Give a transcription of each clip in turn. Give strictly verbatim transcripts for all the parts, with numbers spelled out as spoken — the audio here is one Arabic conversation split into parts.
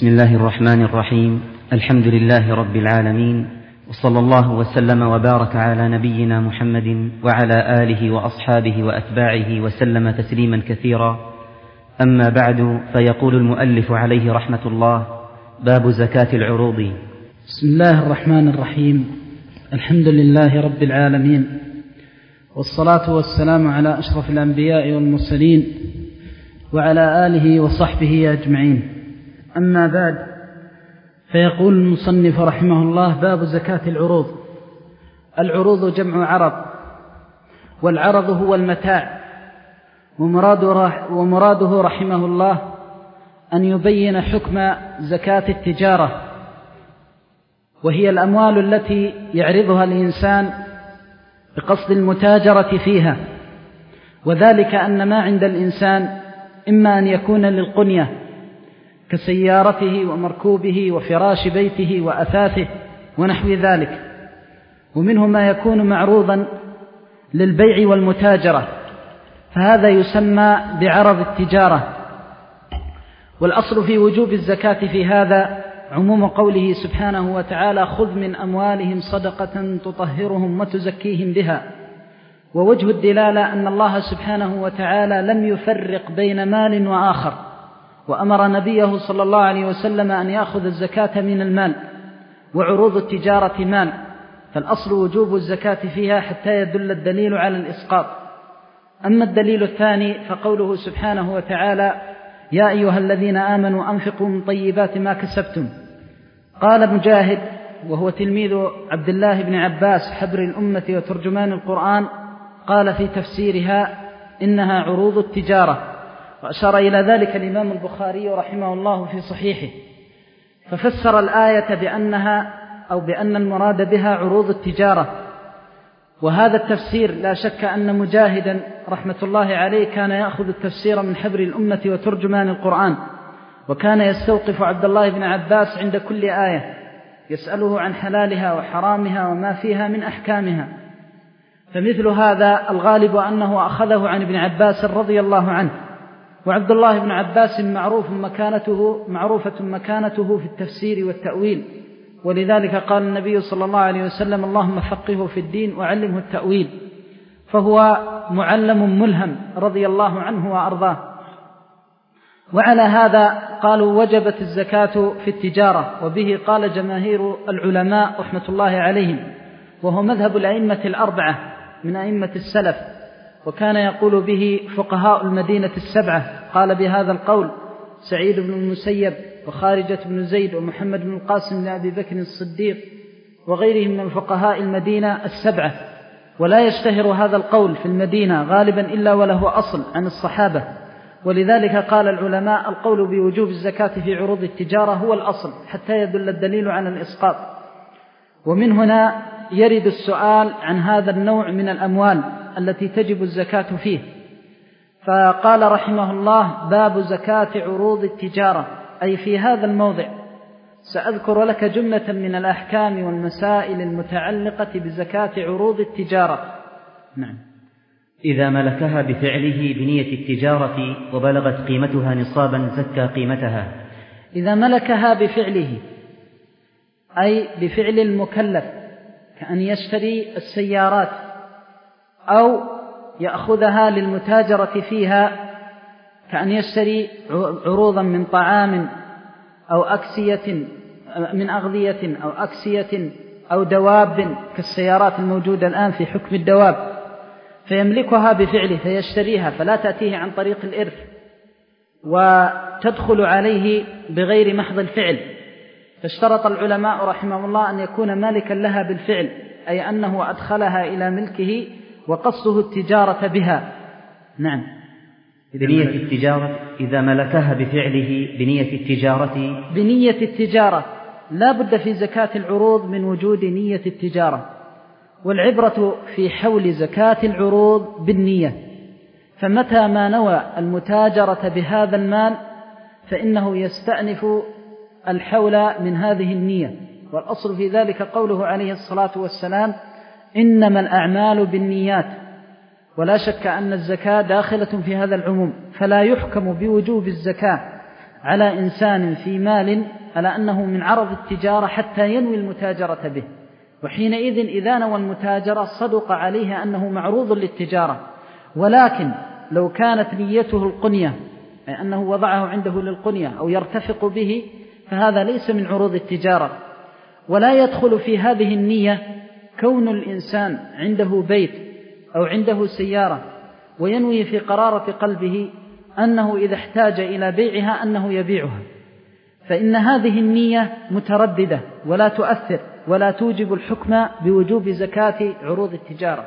بسم الله الرحمن الرحيم. الحمد لله رب العالمين، وصلى الله وسلم وبارك على نبينا محمد وعلى آله وأصحابه وأتباعه وسلم تسليما كثيرا. أما بعد، فيقول المؤلف عليه رحمة الله: باب زكاة العروض. بسم الله الرحمن الرحيم. الحمد لله رب العالمين، والصلاة والسلام على أشرف الأنبياء والمرسلين وعلى آله وصحبه أجمعين. أما بعد، فيقول المصنف رحمه الله: باب زكاة العروض. العروض جمع عرض، والعرض هو المتاع، ومراده رحمه الله أن يبين حكم زكاة التجارة، وهي الأموال التي يعرضها الإنسان بقصد المتاجرة فيها، وذلك أن ما عند الإنسان إما أن يكون للقنية كسيارته ومركوبه وفراش بيته وأثاثه ونحو ذلك، ومنه ما يكون معروضا للبيع والمتاجرة، فهذا يسمى بعرض التجارة. والأصل في وجوب الزكاة في هذا عموم قوله سبحانه وتعالى: خذ من أموالهم صدقة تطهرهم وتزكيهم بها. ووجه الدلالة أن الله سبحانه وتعالى لم يفرق بين مال وآخر، وأمر نبيه صلى الله عليه وسلم أن يأخذ الزكاة من المال، وعروض التجارة مال، فالأصل وجوب الزكاة فيها حتى يدل الدليل على الإسقاط. أما الدليل الثاني فقوله سبحانه وتعالى: يا أيها الذين آمنوا أنفقوا من طيبات ما كسبتم. قال مجاهد، وهو تلميذ عبد الله بن عباس حبر الأمة وترجمان القرآن، قال في تفسيرها: إنها عروض التجارة، وأشار إلى ذلك الإمام البخاري رحمه الله في صحيحه، ففسر الآية بأنها أو بأن المراد بها عروض التجارة. وهذا التفسير لا شك أن مجاهدا رحمة الله عليه كان يأخذ التفسير من حبر الأمة وترجمان القرآن، وكان يستوقف عبد الله بن عباس عند كل آية يسأله عن حلالها وحرامها وما فيها من أحكامها، فمثل هذا الغالب أنه أخذه عن ابن عباس رضي الله عنه. وعبد الله بن عباس معروف مكانته معروفة مكانته في التفسير والتأويل، ولذلك قال النبي صلى الله عليه وسلم: اللهم فقهه في الدين وعلمه التأويل، فهو معلم ملهم رضي الله عنه وأرضاه. وعلى هذا قالوا وجبت الزكاة في التجارة، وبه قال جماهير العلماء رحمة الله عليهم، وهو مذهب الأئمة الأربعة من أئمة السلف، وكان يقول به فقهاء المدينة السبعة. قال بهذا القول سعيد بن المسيب وخارجة بن زيد ومحمد بن القاسم لأبي بكر الصديق وغيرهم من فقهاء المدينة السبعة. ولا يشتهر هذا القول في المدينة غالبا إلا وله أصل عن الصحابة، ولذلك قال العلماء: القول بوجوب الزكاة في عروض التجارة هو الأصل حتى يدل الدليل على الإسقاط. ومن هنا يرد السؤال عن هذا النوع من الأموال التي تجب الزكاة فيه، فقال رحمه الله: باب زكاة عروض التجارة، أي في هذا الموضع سأذكر لك جملة من الأحكام والمسائل المتعلقة بزكاة عروض التجارة. نعم. إذا ملكها بفعله بنية التجارة وبلغت قيمتها نصابا زكى قيمتها. إذا ملكها بفعله أي بفعل المكلف، كأن يشتري السيارات أو يأخذها للمتاجرة فيها، كأن يشتري عروضا من طعام أو أكسية من أغذية أو أكسية أو دواب كالسيارات الموجودة الآن في حكم الدواب، فيملكها بفعله فيشتريها، فلا تأتيه عن طريق الإرث وتدخل عليه بغير محض الفعل. فاشترط العلماء رحمه الله أن يكون مالكا لها بالفعل، أي أنه أدخلها إلى ملكه وقصده التجارة بها. نعم. بنية التجارة إذا ملكها بفعله بنية التجارة بنية التجارة لا بد في زكاة العروض من وجود نية التجارة، والعبرة في حول زكاة العروض بالنية، فمتى ما نوى المتاجرة بهذا المال فإنه يستأنف الحول من هذه النية. والأصل في ذلك قوله عليه الصلاة والسلام: إنما الأعمال بالنيات. ولا شك أن الزكاة داخلة في هذا العموم، فلا يحكم بوجوب الزكاة على إنسان في مال على أنه من عرض التجارة حتى ينوي المتاجرة به، وحينئذ إذا نوى المتاجرة صدق عليه أنه معروض للتجارة. ولكن لو كانت نيته القنية، أي أنه وضعه عنده للقنية أو يرتفق به، فهذا ليس من عروض التجارة. ولا يدخل في هذه النية كون الإنسان عنده بيت أو عنده سيارة وينوي في قرارة قلبه أنه إذا احتاج إلى بيعها أنه يبيعها، فإن هذه النية مترددة ولا تؤثر ولا توجب الحكم بوجوب زكاة عروض التجارة.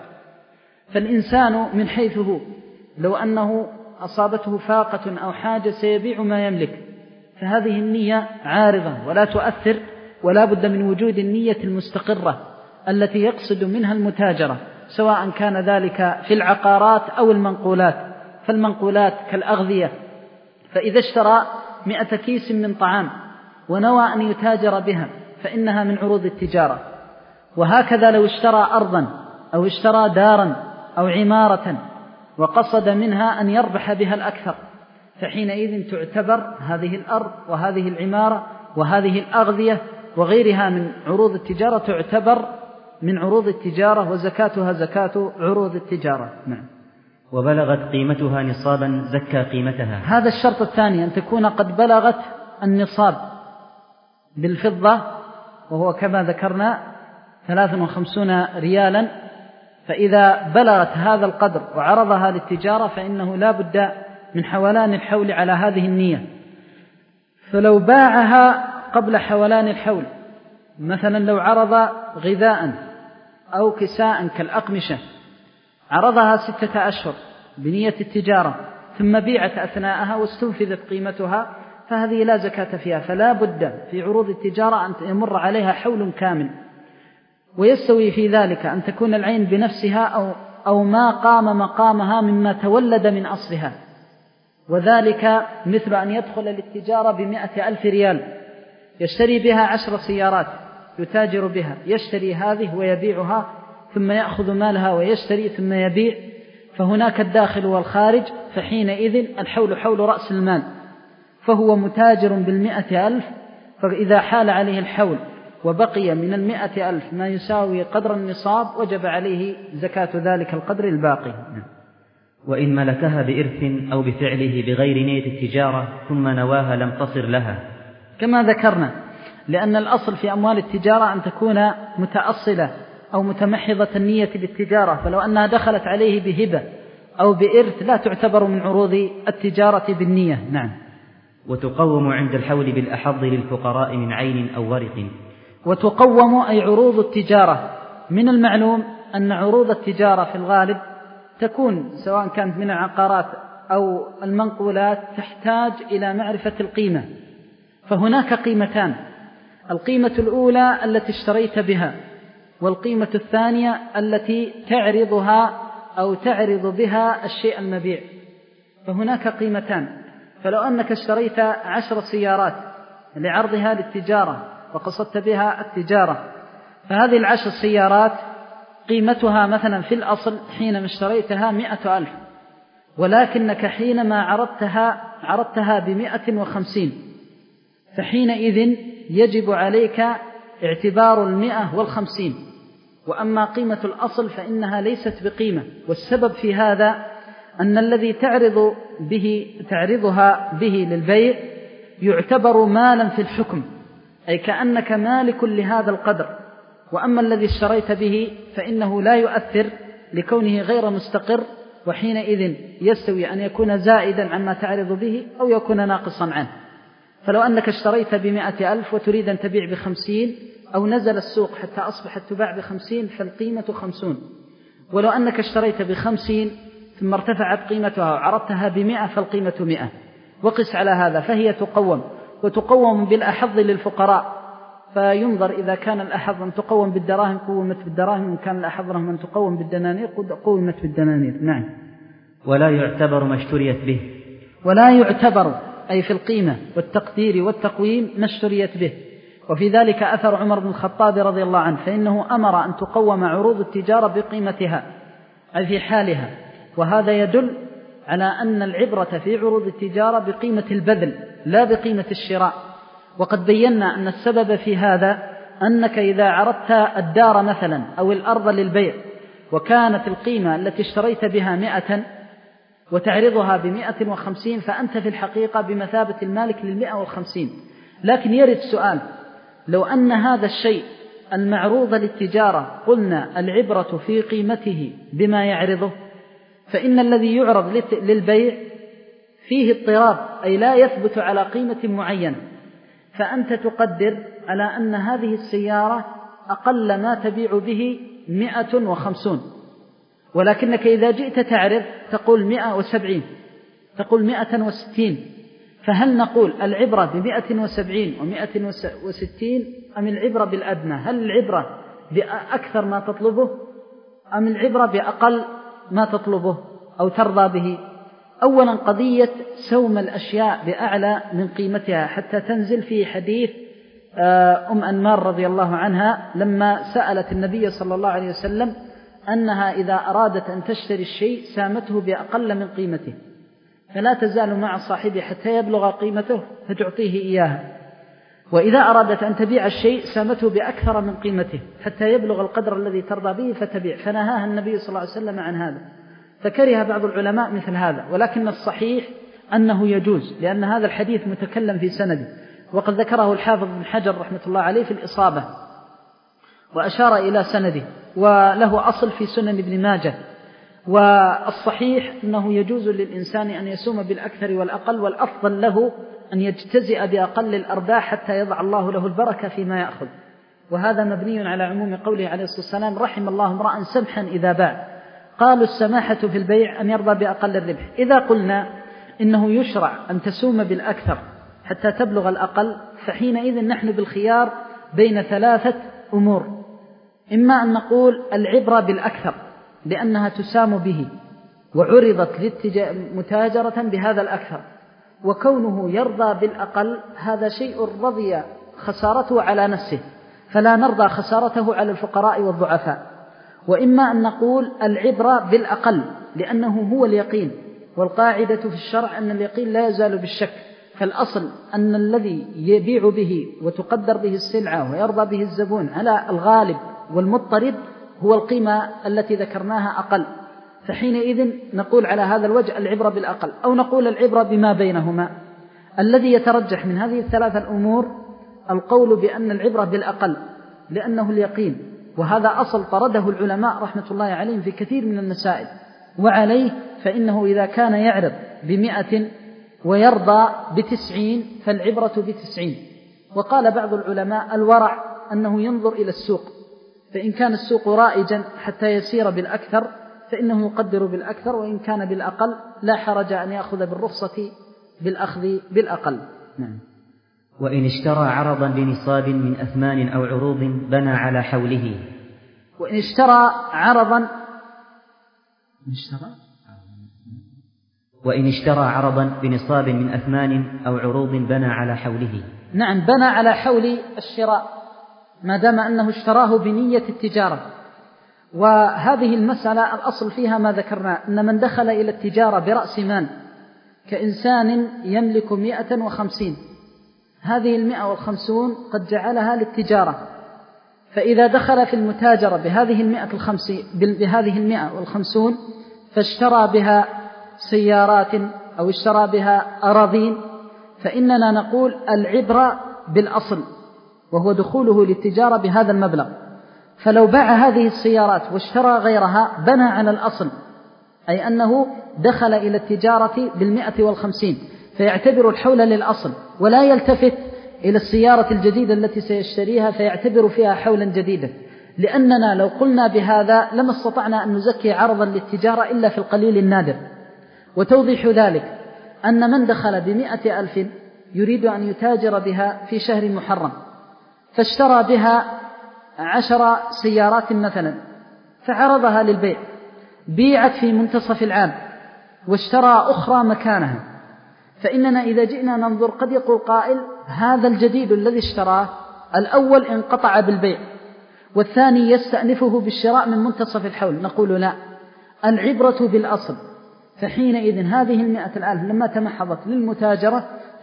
فالإنسان من حيث هو لو أنه أصابته فاقة أو حاجة سيبيع ما يملك، فهذه النية عارضة ولا تؤثر، ولا بد من وجود النية المستقرة التي يقصد منها المتاجرة، سواء كان ذلك في العقارات أو المنقولات. فالمنقولات كالأغذية، فإذا اشترى مئة كيس من طعام ونوى أن يتاجر بها فإنها من عروض التجارة. وهكذا لو اشترى أرضا أو اشترى دارا أو عمارة وقصد منها أن يربح بها الأكثر، فحينئذ تعتبر هذه الأرض وهذه العمارة وهذه الأغذية وغيرها من عروض التجارة تعتبر من عروض التجارة، وزكاتها زكاة عروض التجارة. نعم. وبلغت قيمتها نصابا زكى قيمتها. هذا الشرط الثاني، أن تكون قد بلغت النصاب بالفضة، وهو كما ذكرنا ثلاث وخمسون ريالا. فإذا بلغت هذا القدر وعرضها للتجارة فإنه لا بد من حولان الحول على هذه النية. فلو باعها قبل حولان الحول، مثلا لو عرض غذاء أو كساء كالأقمشة، عرضها ستة أشهر بنية التجارة ثم بيعت أثناءها واستنفذت قيمتها، فهذه لا زكاة فيها. فلا بد في عروض التجارة أن يمر عليها حول كامل، ويستوي في ذلك أن تكون العين بنفسها أو, أو ما قام مقامها مما تولد من أصلها. وذلك مثل أن يدخل للتجارة بمئة ألف ريال يشتري بها عشر سيارات يتاجر بها، يشتري هذه ويبيعها ثم يأخذ مالها ويشتري ثم يبيع، فهناك الداخل والخارج، فحينئذ الحول حول رأس المال، فهو متاجر بالمئة ألف. فإذا حال عليه الحول وبقي من المئة ألف ما يساوي قدر النصاب وجب عليه زكاة ذلك القدر الباقي. وإن ملكها بإرث أو بفعله بغير نية التجارة ثم نواها لم تصر لها، كما ذكرنا، لأن الأصل في أموال التجارة أن تكون متأصلة أو متمحضة النية للتجارة، فلو أنها دخلت عليه بهبة أو بإرث لا تعتبر من عروض التجارة بالنية. نعم. وتقوم عند الحول بالأحظ للفقراء من عين أو ورق. وتقوم أي عروض التجارة. من المعلوم أن عروض التجارة في الغالب تكون سواء كانت من العقارات أو المنقولات تحتاج إلى معرفة القيمة، فهناك قيمتان: القيمة الأولى التي اشتريت بها، والقيمة الثانية التي تعرضها أو تعرض بها الشيء المبيع. فهناك قيمتان، فلو أنك اشتريت عشر سيارات لعرضها للتجارة وقصدت بها التجارة، فهذه العشر سيارات قيمتها مثلا في الأصل حينما اشتريتها مئة ألف، ولكنك حينما عرضتها عرضتها بمئة وخمسين، فحينئذ يجب عليك اعتبار المئة والخمسين. وأما قيمة الأصل فإنها ليست بقيمة، والسبب في هذا أن الذي تعرض به تعرضها به للبيع يعتبر مالا في الحكم، أي كأنك مالك لهذا القدر. وأما الذي اشتريت به فإنه لا يؤثر لكونه غير مستقر، وحينئذ يستوي أن يكون زائدا عما تعرض به أو يكون ناقصا عنه. فلو أنك اشتريت بمئة ألف وتريد أن تبيع بخمسين، أو نزل السوق حتى أصبحت تباع بخمسين، فالقيمة خمسون. ولو أنك اشتريت بخمسين ثم ارتفعت قيمتها وعرضتها بمئة فالقيمة مئة. وقس على هذا، فهي تقوم، وتقوم بالأحظ للفقراء، فينظر إذا كان الأحظ أن تقوم بالدراهم قومت بالدراهم، وإن كان الأحظ لهم أن تقوم بالدنانير قومت بالدنانير. نعم. ولا يعتبر ما اشتريت به. ولا يعتبر أي في القيمة والتقدير والتقويم ما اشتريت به. وفي ذلك أثر عمر بن الخطاب رضي الله عنه، فإنه أمر أن تقوم عروض التجارة بقيمتها أي في حالها، وهذا يدل على أن العبرة في عروض التجارة بقيمة البذل لا بقيمة الشراء. وقد بينا أن السبب في هذا أنك إذا عرضت الدار مثلا أو الأرض للبيع وكانت القيمة التي اشتريت بها مئة وتعرضها بمئة وخمسين، فأنت في الحقيقة بمثابة المالك للمئة والخمسين. لكن يرد سؤال: لو أن هذا الشيء المعروض للتجارة قلنا العبرة في قيمته بما يعرضه، فإن الذي يعرض للبيع فيه اضطراب، أي لا يثبت على قيمة معينة، فأنت تقدر على أن هذه السيارة أقل ما تبيع به مئة وخمسون، ولكنك إذا جئت تعرض تقول مئة وسبعين، تقول مئة وستين، فهل نقول العبرة بمئة وسبعين ومئة وستين أم العبرة بالأدنى؟ هل العبرة بأكثر ما تطلبه أم العبرة بأقل ما تطلبه أو ترضى به؟ أولا قضية سوم الأشياء بأعلى من قيمتها حتى تنزل في حديث أم أنمار رضي الله عنها لما سألت النبي صلى الله عليه وسلم أنها إذا أرادت أن تشتري الشيء سامته بأقل من قيمته، فلا تزال مع صاحبه حتى يبلغ قيمته فتعطيه إياها، وإذا أرادت أن تبيع الشيء سامته بأكثر من قيمته حتى يبلغ القدر الذي ترضى به فتبيع، فنهاها النبي صلى الله عليه وسلم عن هذا. فكره بعض العلماء مثل هذا، ولكن الصحيح أنه يجوز، لأن هذا الحديث متكلم في سنده، وقد ذكره الحافظ بن حجر رحمة الله عليه في الإصابة وأشار إلى سنده، وله أصل في سنن ابن ماجه. والصحيح أنه يجوز للإنسان أن يسوم بالأكثر والأقل، والأفضل له أن يجتزئ بأقل الأرباح حتى يضع الله له البركة فيما يأخذ، وهذا مبني على عموم قوله عليه الصلاة والسلام: رحم الله امرأ سمحا إذا باع. قالوا السماحة في البيع أن يرضى بأقل الربح. إذا قلنا إنه يشرع أن تسوم بالأكثر حتى تبلغ الأقل، فحينئذ نحن بالخيار بين ثلاثة أمور: إما أن نقول العبرة بالأكثر لأنها تسام به وعرضت متاجرة بهذا الأكثر، وكونه يرضى بالأقل هذا شيء رضي خسارته على نفسه، فلا نرضى خسارته على الفقراء والضعفاء. وإما أن نقول العبرة بالأقل لأنه هو اليقين، والقاعدة في الشرع أن اليقين لا يزال بالشك، فالأصل أن الذي يبيع به وتقدر به السلعة ويرضى به الزبون على الغالب والمضطرب هو القيمة التي ذكرناها أقل، فحينئذ نقول على هذا الوجه العبرة بالأقل، أو نقول العبرة بما بينهما. الذي يترجح من هذه الثلاثة الأمور القول بأن العبرة بالأقل لأنه اليقين، وهذا أصل طرده العلماء رحمة الله عليهم في كثير من المسائل، وعليه فإنه إذا كان يعرض بمئة ويرضى بتسعين فالعبرة بتسعين. وقال بعض العلماء الورع أنه ينظر إلى السوق، فإن كان السوق رائجا حتى يسير بالأكثر فإنه يقدر بالأكثر، وإن كان بالأقل لا حرج أن يأخذ بالرخصة بالأخذ بالأقل. نعم. وإن اشترى عرضا بنصاب من أثمان أو عروض بنى على حوله. وإن اشترى عرضا وإن اشترى عرضا بنصاب من أثمان أو عروض بنى على حوله. نعم، بنى على حول الشراء ما دام أنه اشتراه بنية التجارة. وهذه المسألة الأصل فيها ما ذكرنا، أن من دخل إلى التجارة برأس مال كإنسان يملك مئة وخمسين، هذه المئة والخمسون قد جعلها للتجارة، فإذا دخل في المتاجرة بهذه المئة, بهذه المئة والخمسون فاشترى بها سيارات أو اشترى بها أراضين، فإننا نقول العبرة بالأصل وهو دخوله للتجارة بهذا المبلغ. فلو باع هذه السيارات واشترى غيرها بنى على الأصل، أي أنه دخل إلى التجارة بالمئة والخمسين، فيعتبر الحول للأصل ولا يلتفت إلى السيارة الجديدة التي سيشتريها فيعتبر فيها حولا جديدا، لأننا لو قلنا بهذا لما استطعنا أن نزكي عرضا للتجارة إلا في القليل النادر. وتوضيح ذلك أن من دخل بمئة ألف يريد أن يتاجر بها في شهر محرم، فاشترى بها عشر سيارات مثلا فعرضها للبيع، بيعت في منتصف العام واشترى أخرى مكانها، فإننا إذا جئنا ننظر قد يقول قائل هذا الجديد الذي اشتراه الأول انقطع بالبيع والثاني يستأنفه بالشراء من منتصف الحول. نقول لا، العبرة بالأصل، فحينئذ هذه المئة الألف لما تمحضت للمتاجرة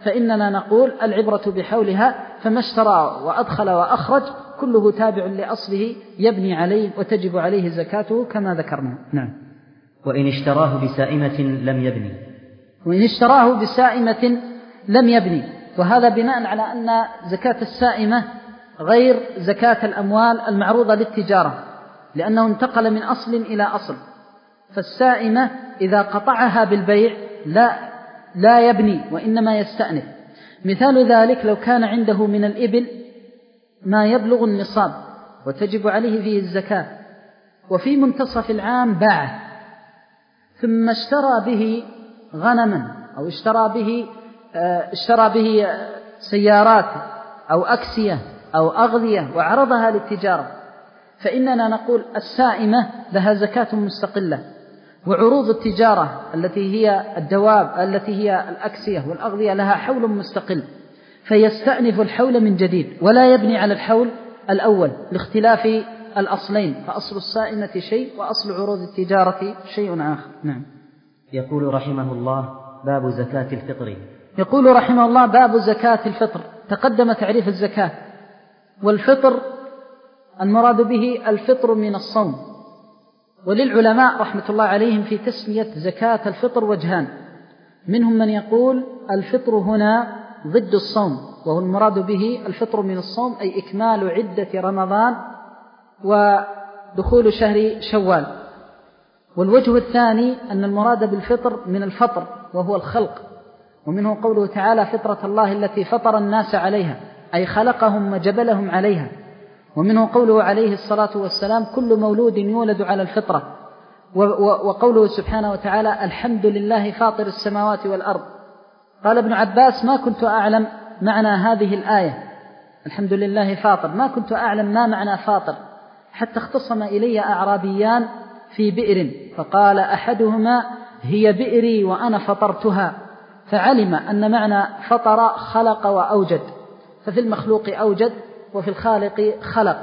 فإننا نقول العبرة بحولها، فما اشترى وأدخل وأخرج كله تابع لأصله يبني عليه وتجب عليه زكاته كما ذكرنا. نعم. وإن اشتراه بسائمة لم يبني وإن اشتراه بسائمة لم يبني، وهذا بناء على أن زكاة السائمة غير زكاة الأموال المعروضة للتجارة، لأنه انتقل من أصل إلى أصل. فالسائمة إذا قطعها بالبيع لا لا يبني وإنما يستأنف. مثال ذلك لو كان عنده من الإبل ما يبلغ النصاب وتجب عليه فيه الزكاة، وفي منتصف العام باعه، ثم اشترى به غنما أو اشترى به اشترى به سيارات أو أكسية أو أغذية وعرضها للتجارة، فإننا نقول السائمة لها زكاة مستقلة، وعروض التجارة التي هي الدواب التي هي الأكسية والأغذية لها حول مستقل، فيستأنف الحول من جديد ولا يبني على الحول الأول لاختلاف الأصلين، فأصل السائمة شيء وأصل عروض التجارة شيء آخر. نعم. يقول رحمه الله: باب زكاة الفطر. يقول رحمه الله: باب زكاة الفطر. تقدم تعريف الزكاة، والفطر المراد به الفطر من الصوم، وللعلماء رحمة الله عليهم في تسمية زكاة الفطر وجهان، منهم من يقول الفطر هنا ضد الصوم، وهو المراد به الفطر من الصوم أي إكمال عدة رمضان ودخول شهر شوال. والوجه الثاني أن المراد بالفطر من الفطر وهو الخلق، ومنه قوله تعالى: فطرة الله التي فطر الناس عليها، أي خلقهم وجبلهم عليها. ومنه قوله عليه الصلاة والسلام: كل مولود يولد على الفطرة. وقوله سبحانه وتعالى: الحمد لله فاطر السماوات والأرض. قال ابن عباس: ما كنت أعلم معنى هذه الآية الحمد لله فاطر، ما كنت أعلم ما معنى فاطر، حتى اختصم إلي أعرابيان في بئر، فقال أحدهما: هي بئري وأنا فطرتها، فعلم أن معنى فطر خلق وأوجد، ففي المخلوق أوجد وفي الخالق خلق.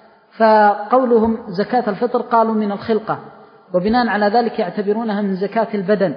فقولهم زكاة الفطر قالوا من الخلقة، وبناء على ذلك يعتبرونها من زكاة البدن.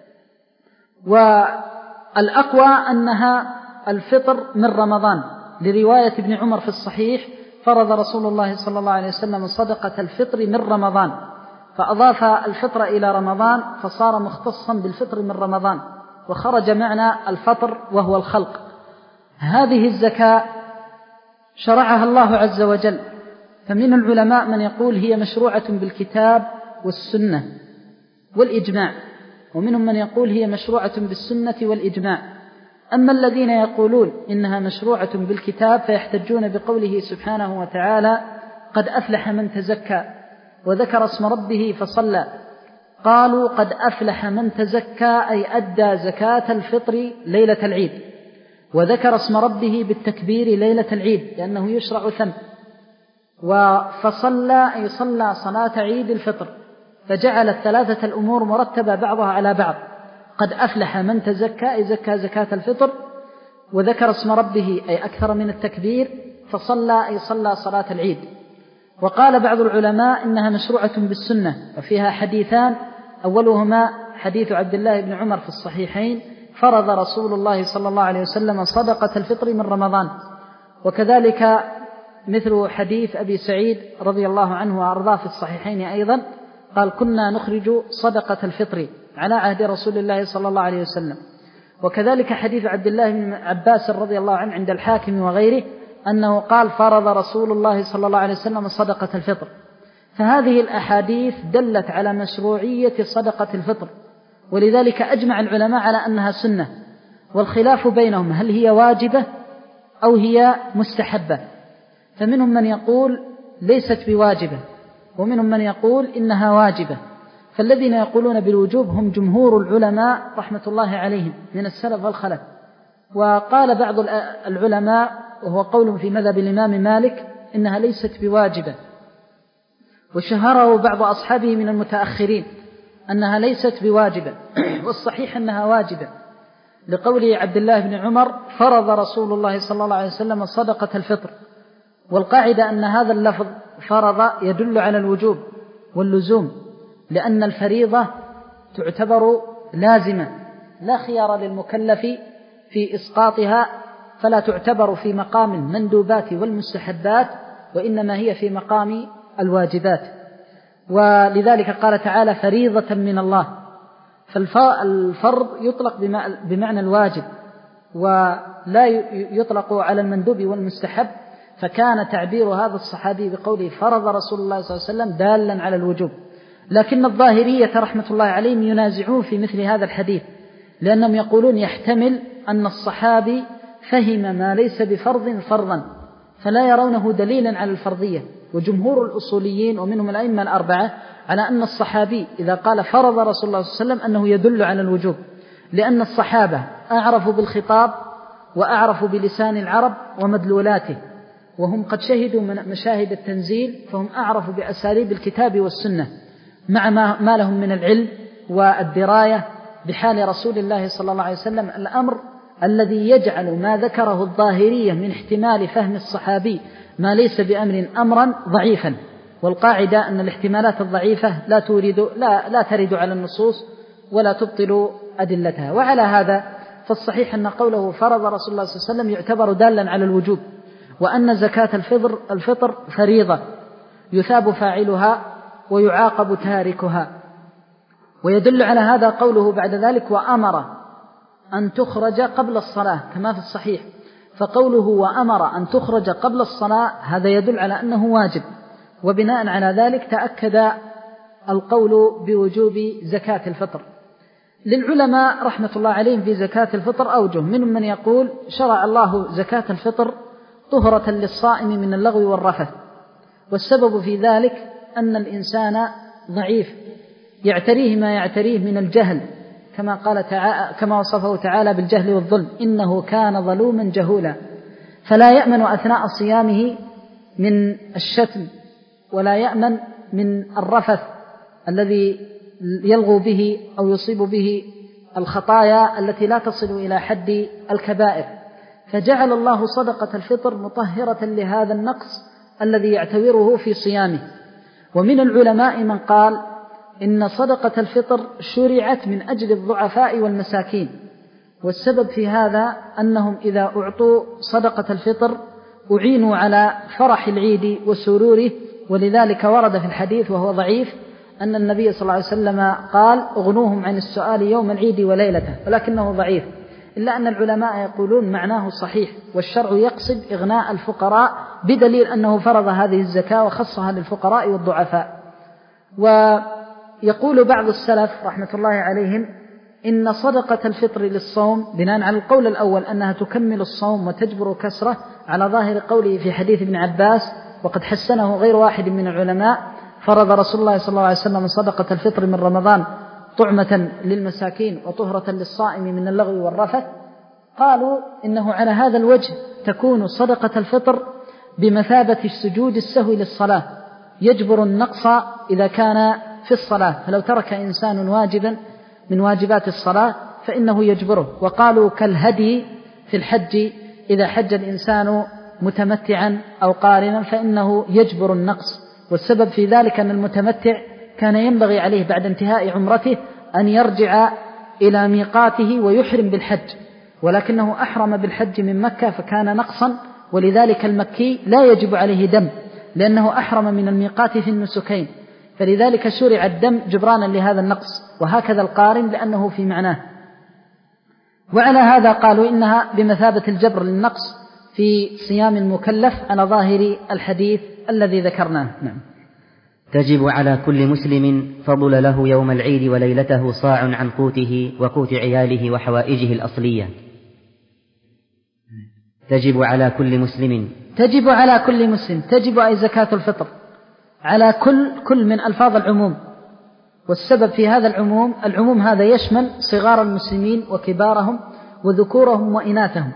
والأقوى أنها الفطر من رمضان، لرواية ابن عمر في الصحيح: فرض رسول الله صلى الله عليه وسلم صدقة الفطر من رمضان، فأضاف الفطر إلى رمضان فصار مختصا بالفطر من رمضان، وخرج معنى الفطر وهو الخلق. هذه الزكاة شرعها الله عز وجل، فمن العلماء من يقول هي مشروعة بالكتاب والسنة والإجماع، ومنهم من يقول هي مشروعة بالسنة والإجماع. أما الذين يقولون إنها مشروعة بالكتاب فيحتجون بقوله سبحانه وتعالى: قد أفلح من تزكى وذكر اسم ربه فصلى. قالوا قد أفلح من تزكى أي أدى زكاة الفطر ليلة العيد، وذكر اسم ربه بالتكبير ليلة العيد لأنه يشرع ثم، وفصلى أي صلى صلاة عيد الفطر، فجعل الثلاثة الأمور مرتبة بعضها على بعض. قد أفلح من تزكى أي زكى زكاة الفطر، وذكر اسم ربه أي أكثر من التكبير، فصلى أي صلى صلاة العيد. وقال بعض العلماء إنها مشروعة بالسنة، وفيها حديثان، أولهما حديث عبد الله بن عمر في الصحيحين: فرض رسول الله صلى الله عليه وسلم صدقة الفطر من رمضان. وكذلك مثل حديث أبي سعيد رضي الله عنه وأرضاه في الصحيحين أيضا، قال: كنا نخرج صدقة الفطر على عهد رسول الله صلى الله عليه وسلم. وكذلك حديث عبد الله بن عباس رضي الله عنه عند الحاكم وغيره أنه قال: فرض رسول الله صلى الله عليه وسلم صدقة الفطر. فهذه الأحاديث دلت على مشروعية صدقة الفطر، ولذلك أجمع العلماء على أنها سنة، والخلاف بينهم هل هي واجبة أو هي مستحبة. فمنهم من يقول ليست بواجبة، ومنهم من يقول إنها واجبة. فالذين يقولون بالوجوب هم جمهور العلماء رحمة الله عليهم من السلف والخلف. وقال بعض العلماء، وهو قول في مذهب الإمام مالك، إنها ليست بواجبة، وشهره بعض أصحابه من المتأخرين أنها ليست بواجبة، والصحيح أنها واجبة، لقوله عبد الله بن عمر: فرض رسول الله صلى الله عليه وسلم صدقة الفطر. والقاعدة أن هذا اللفظ فرض يدل على الوجوب واللزوم، لأن الفريضة تعتبر لازمة لا خيار للمكلف في إسقاطها فلا تعتبر في مقام المندوبات والمستحبات، وإنما هي في مقام الواجبات. ولذلك قال تعالى فريضة من الله، فالفرض يطلق بمعنى الواجب ولا يطلق على المندوب والمستحب، فكان تعبير هذا الصحابي بقوله فرض رسول الله صلى الله عليه وسلم دالا على الوجوب. لكن الظاهرية رحمة الله عليهم ينازعون في مثل هذا الحديث، لأنهم يقولون يحتمل أن الصحابي فهم ما ليس بفرض فرضا فلا يرونه دليلا على الفرضية. وجمهور الأصوليين ومنهم الأئمة الأربعة على أن الصحابي إذا قال فرض رسول الله صلى الله عليه وسلم أنه يدل على الوجوب، لأن الصحابة أعرفوا بالخطاب وأعرفوا بلسان العرب ومدلولاته، وهم قد شهدوا من مشاهد التنزيل، فهم أعرفوا بأساليب الكتاب والسنة مع ما لهم من العلم والدراية بحال رسول الله صلى الله عليه وسلم، الأمر الذي يجعل ما ذكره الظاهرية من احتمال فهم الصحابي ما ليس بأمر أمرا ضعيفا. والقاعدة أن الاحتمالات الضعيفة لا تورد لا لا ترد على النصوص ولا تبطل أدلتها. وعلى هذا فالصحيح أن قوله فرض رسول الله صلى الله عليه وسلم يعتبر دالا على الوجوب، وأن زكاة الفطر الفطر فريضة يثاب فاعلها ويعاقب تاركها. ويدل على هذا قوله بعد ذلك وأمر أن تخرج قبل الصلاة كما في الصحيح، فقوله وأمر أن تخرج قبل الصلاة هذا يدل على أنه واجب، وبناء على ذلك تأكد القول بوجوب زكاة الفطر. للعلماء رحمة الله عليهم في زكاة الفطر أوجه، منهم من يقول شرع الله زكاة الفطر طهرة للصائم من اللغو والرفث، والسبب في ذلك أن الإنسان ضعيف يعتريه ما يعتريه من الجهل، كما قال تعالى كما وصفه تعالى بالجهل والظلم إنه كان ظلوما جهولا، فلا يأمن أثناء صيامه من الشتم ولا يأمن من الرفث الذي يلغو به أو يصيب به الخطايا التي لا تصل إلى حد الكبائر، فجعل الله صدقة الفطر مطهرة لهذا النقص الذي يعتبره في صيامه. ومن العلماء من قال إن صدقة الفطر شرعت من أجل الضعفاء والمساكين، والسبب في هذا أنهم إذا أعطوا صدقة الفطر أعينوا على فرح العيد وسروره. ولذلك ورد في الحديث وهو ضعيف أن النبي صلى الله عليه وسلم قال اغنوهم عن السؤال يوم العيد وليلته، ولكنه ضعيف، إلا أن العلماء يقولون معناه صحيح، والشرع يقصد إغناء الفقراء بدليل أنه فرض هذه الزكاة وخصها للفقراء والضعفاء. ويقول بعض السلف رحمة الله عليهم إن صدقة الفطر للصوم بناء على القول الأول أنها تكمل الصوم وتجبر كسره على ظاهر قوله في حديث ابن عباس، وقد حسنه غير واحد من العلماء، فرض رسول الله صلى الله عليه وسلم صدقة الفطر من رمضان طعمة للمساكين وطهرة للصائم من اللغو والرفث. قالوا إنه على هذا الوجه تكون صدقة الفطر بمثابة السجود السهو للصلاة، يجبر النقص إذا كان في الصلاة، فلو ترك إنسان واجبا من واجبات الصلاة فإنه يجبره. وقالوا كالهدي في الحج، إذا حج الإنسان متمتعا أو قارنا فإنه يجبر النقص، والسبب في ذلك أن المتمتع كان ينبغي عليه بعد انتهاء عمرته أن يرجع إلى ميقاته ويحرم بالحج، ولكنه أحرم بالحج من مكة فكان نقصا، ولذلك المكي لا يجب عليه دم لأنه أحرم من الميقات في النسكين، فلذلك شرع الدم جبرانا لهذا النقص، وهكذا القارن لأنه في معناه. وعلى هذا قالوا إنها بمثابة الجبر للنقص في صيام المكلف على ظاهر الحديث الذي ذكرناه. نعم. تجب على كل مسلم فضل له يوم العيد وليلته صاع عن قوته وقوت عياله وحوائجه الأصلية. تجب على كل مسلم تجب على كل مسلم تجب أي زكاة الفطر على كل كل من ألفاظ العموم، والسبب في هذا العموم العموم هذا يشمل صغار المسلمين وكبارهم وذكورهم وإناثهم،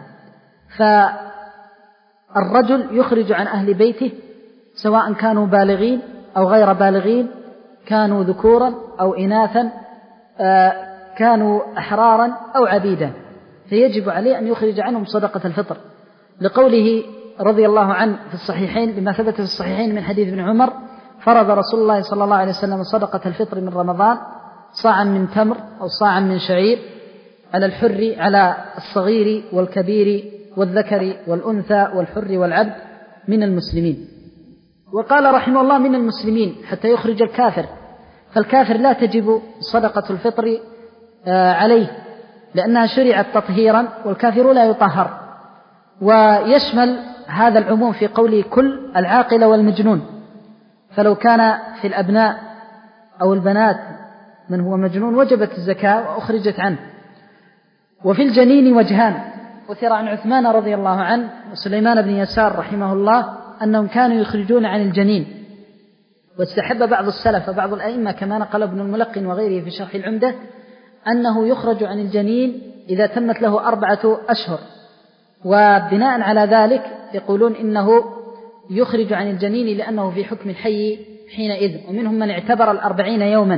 فالرجل يخرج عن أهل بيته سواء كانوا بالغين أو غير بالغين، كانوا ذكورا أو إناثا، كانوا أحرارا أو عبيدا، فيجب عليه أن يخرج عنهم صدقة الفطر، لقوله رضي الله عنه في الصحيحين لما ثبت في الصحيحين من حديث ابن عمر فرض رسول الله صلى الله عليه وسلم صدقة الفطر من رمضان صاعا من تمر أو صاعا من شعير على الحر على الصغير والكبير والذكر والأنثى والحر والعبد من المسلمين. وقال رحمه الله من المسلمين حتى يخرج الكافر، فالكافر لا تجب صدقة الفطر عليه لأنها شرعت تطهيرا والكافر لا يطهر. ويشمل هذا العموم في قوله كل العاقل والمجنون، فلو كان في الأبناء أو البنات من هو مجنون وجبت الزكاة وأخرجت عنه. وفي الجنين وجهان، أثر عن عثمان رضي الله عنه وسليمان بن يسار رحمه الله أنهم كانوا يخرجون عن الجنين، واستحب بعض السلف وبعض الأئمة كما نقل ابن الملقن وغيره في شرح العمدة أنه يخرج عن الجنين إذا تمت له أربعة أشهر، وبناء على ذلك يقولون إنه يخرج عن الجنين لأنه في حكم الحي حينئذ، ومنهم من اعتبر الأربعين يوما.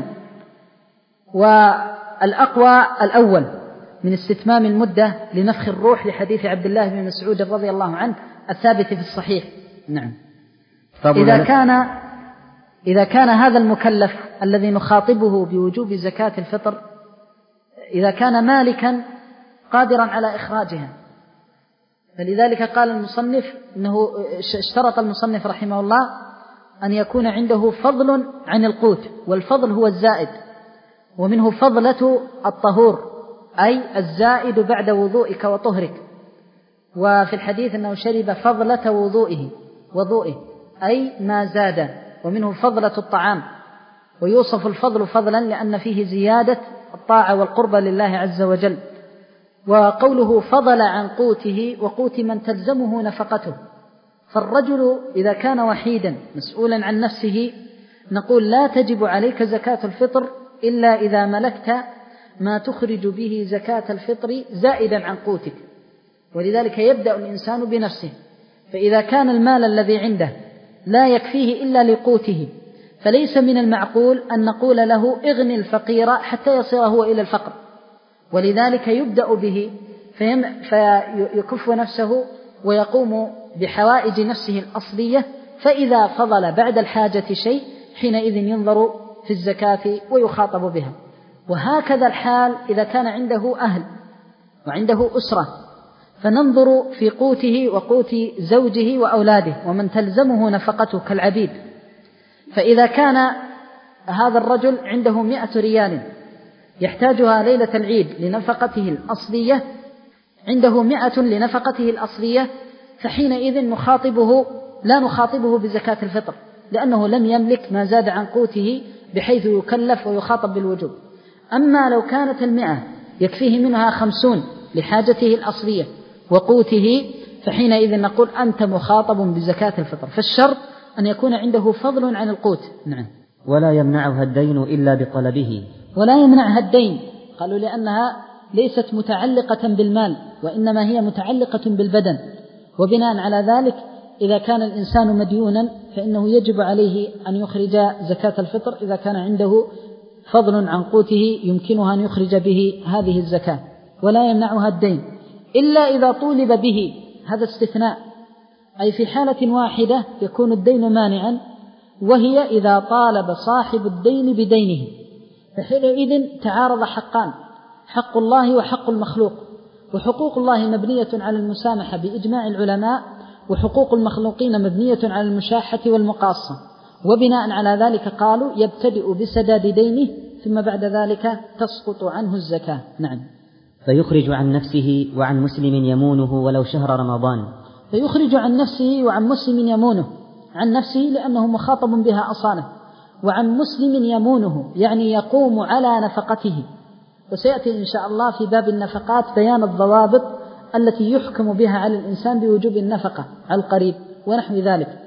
والأقوى الأول من استتمام المدة لنفخ الروح لحديث عبد الله بن مسعود رضي الله عنه الثابت في الصحيح. نعم. إذا كان إذا كان هذا المكلف الذي نخاطبه بوجوب زكاة الفطر إذا كان مالكا قادرا على إخراجها، فلذلك قال المصنف إنه اشترط المصنف رحمه الله أن يكون عنده فضل عن القوت، والفضل هو الزائد، ومنه فضلة الطهور أي الزائد بعد وضوئك وطهرك. وفي الحديث أنه شرب فضلة وضوئه وضوئه أي ما زاد. ومنه فضلة الطعام، ويوصف الفضل فضلا لأن فيه زيادة الطاعة والقربة لله عز وجل. وقوله فضل عن قوته وقوت من تلزمه نفقته، فالرجل إذا كان وحيدا مسؤولا عن نفسه نقول لا تجب عليك زكاة الفطر إلا إذا ملكت ما تخرج به زكاة الفطر زائدا عن قوتك، ولذلك يبدأ الإنسان بنفسه. فإذا كان المال الذي عنده لا يكفيه إلا لقوته فليس من المعقول أن نقول له اغني الفقير حتى يصير هو إلى الفقر، ولذلك يبدأ به فيكف نفسه ويقوم بحوائج نفسه الأصلية، فإذا فضل بعد الحاجة شيء حينئذ ينظر في الزكاة ويخاطب بها. وهكذا الحال إذا كان عنده أهل وعنده أسرة، فننظر في قوته وقوت زوجه وأولاده ومن تلزمه نفقته كالعبيد. فإذا كان هذا الرجل عنده مئة ريال يحتاجها ليلة العيد لنفقته الأصلية، عنده مئة لنفقته الأصلية، فحينئذ نخاطبه لا نخاطبه بزكاة الفطر لأنه لم يملك ما زاد عن قوته بحيث يكلف ويخاطب بالوجوب. أما لو كانت المئة يكفيه منها خمسون لحاجته الأصلية وقوته فحينئذ نقول أنت مخاطب بزكاة الفطر، فالشرط أن يكون عنده فضل عن القوت. نعم. ولا يمنعها الدين إلا بطلبه. ولا يمنعها الدين، قالوا لأنها ليست متعلقة بالمال وإنما هي متعلقة بالبدن، وبناء على ذلك إذا كان الإنسان مديونا فإنه يجب عليه أن يخرج زكاة الفطر إذا كان عنده فضل عن قوته يمكنها أن يخرج به هذه الزكاة. ولا يمنعها الدين إلا إذا طولب به، هذا استثناء، أي في حالة واحدة يكون الدين مانعا، وهي إذا طالب صاحب الدين بدينه، فحينئذ تعارض حقان، حق الله وحق المخلوق، وحقوق الله مبنية على المسامحة بإجماع العلماء، وحقوق المخلوقين مبنية على المشاحة والمقاصة، وبناء على ذلك قالوا يبتدئ بسداد دينه ثم بعد ذلك تسقط عنه الزكاة. نعم. فيخرج عن نفسه وعن مسلم يمونه ولو شهر رمضان. فيخرج عن نفسه وعن مسلم يمونه، عن نفسه لأنه مخاطب بها أصالة، وعن مسلم يمونه يعني يقوم على نفقته. وسيأتي إن شاء الله في باب النفقات بيان الضوابط التي يحكم بها على الإنسان بوجوب النفقة على القريب ونحو ذلك.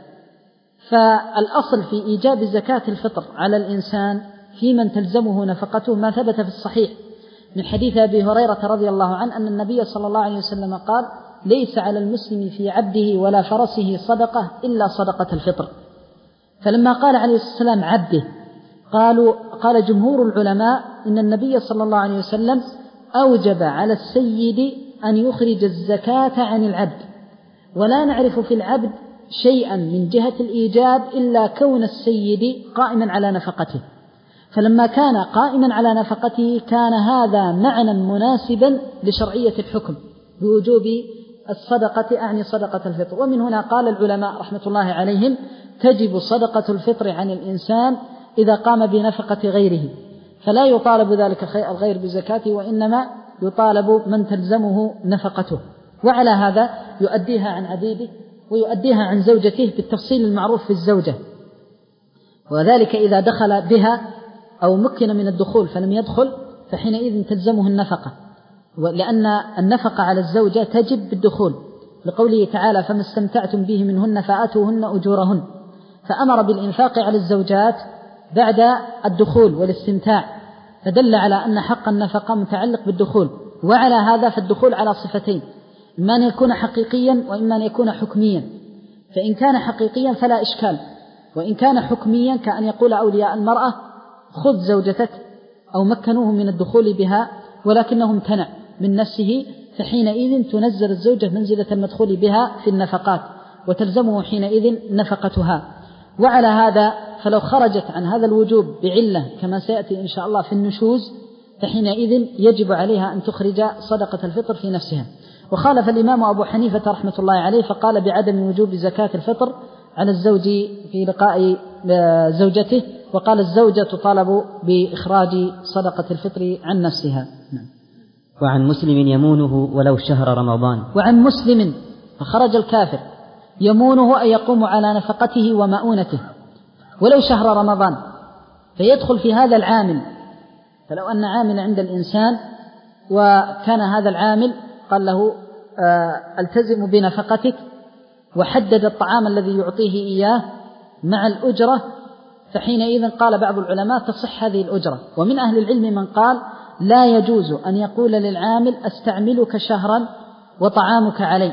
فالأصل في إيجاب زكاة الفطر على الإنسان في من تلزمه نفقته ما ثبت في الصحيح من حديث أبي هريرة رضي الله عنه أن النبي صلى الله عليه وسلم قال ليس على المسلم في عبده ولا فرسه صدقة إلا صدقة الفطر. فلما قال عليه الصلاة والسلام عبده قالوا قال جمهور العلماء إن النبي صلى الله عليه وسلم أوجب على السيد أن يخرج الزكاة عن العبد، ولا نعرف في العبد شيئا من جهة الإيجاب إلا كون السيد قائما على نفقته. فلما كان قائما على نفقته كان هذا معنى مناسبا لشرعية الحكم بوجوب الصدقة، أعني صدقة الفطر. ومن هنا قال العلماء رحمة الله عليهم تجب صدقة الفطر عن الإنسان إذا قام بنفقة غيره، فلا يطالب ذلك الغير بزكاته، وإنما يطالب من تلزمه نفقته. وعلى هذا يؤديها عن عبيده ويؤديها عن زوجته بالتفصيل المعروف في الزوجة، وذلك إذا دخل بها أو مكن من الدخول فلم يدخل فحينئذ تلزمه النفقة، لأن النفقة على الزوجة تجب بالدخول، لقوله تعالى فما استمتعتم به منهن فآتوهن أجورهن، فأمر بالإنفاق على الزوجات بعد الدخول والاستمتاع، فدل على أن حق النفقة متعلق بالدخول. وعلى هذا فالدخول على صفتين، إما أن يكون حقيقيا وإما أن يكون حكميا. فإن كان حقيقيا فلا إشكال، وإن كان حكميا كأن يقول أولياء المرأة خذ زوجتك أو مكنوه من الدخول بها ولكنه امتنع من نفسه، فحينئذ تنزل الزوجة منزلة المدخول بها في النفقات وتلزمه حينئذ نفقتها. وعلى هذا فلو خرجت عن هذا الوجوب بعلة كما سيأتي إن شاء الله في النشوز فحينئذ يجب عليها أن تخرج صدقة الفطر في نفسها. وخالف الإمام أبو حنيفة رحمة الله عليه فقال بعدم وجوب زكاة الفطر على الزوج في لقاء زوجته، وقال الزوجة تطالب بإخراج صدقة الفطر عن نفسها. وعن مسلم يمونه ولو شهر رمضان. وعن مسلم فخرج الكافر يمونه أن يقوم على نفقته ومؤونته ولو شهر رمضان، فيدخل في هذا العامل. فلو أن عامل عند الإنسان وكان هذا العامل قال له التزم بنفقتك وحدد الطعام الذي يعطيه إياه مع الأجرة، فحينئذ قال بعض العلماء تصح هذه الأجرة. ومن أهل العلم من قال لا يجوز أن يقول للعامل أستعملك شهرا وطعامك علي،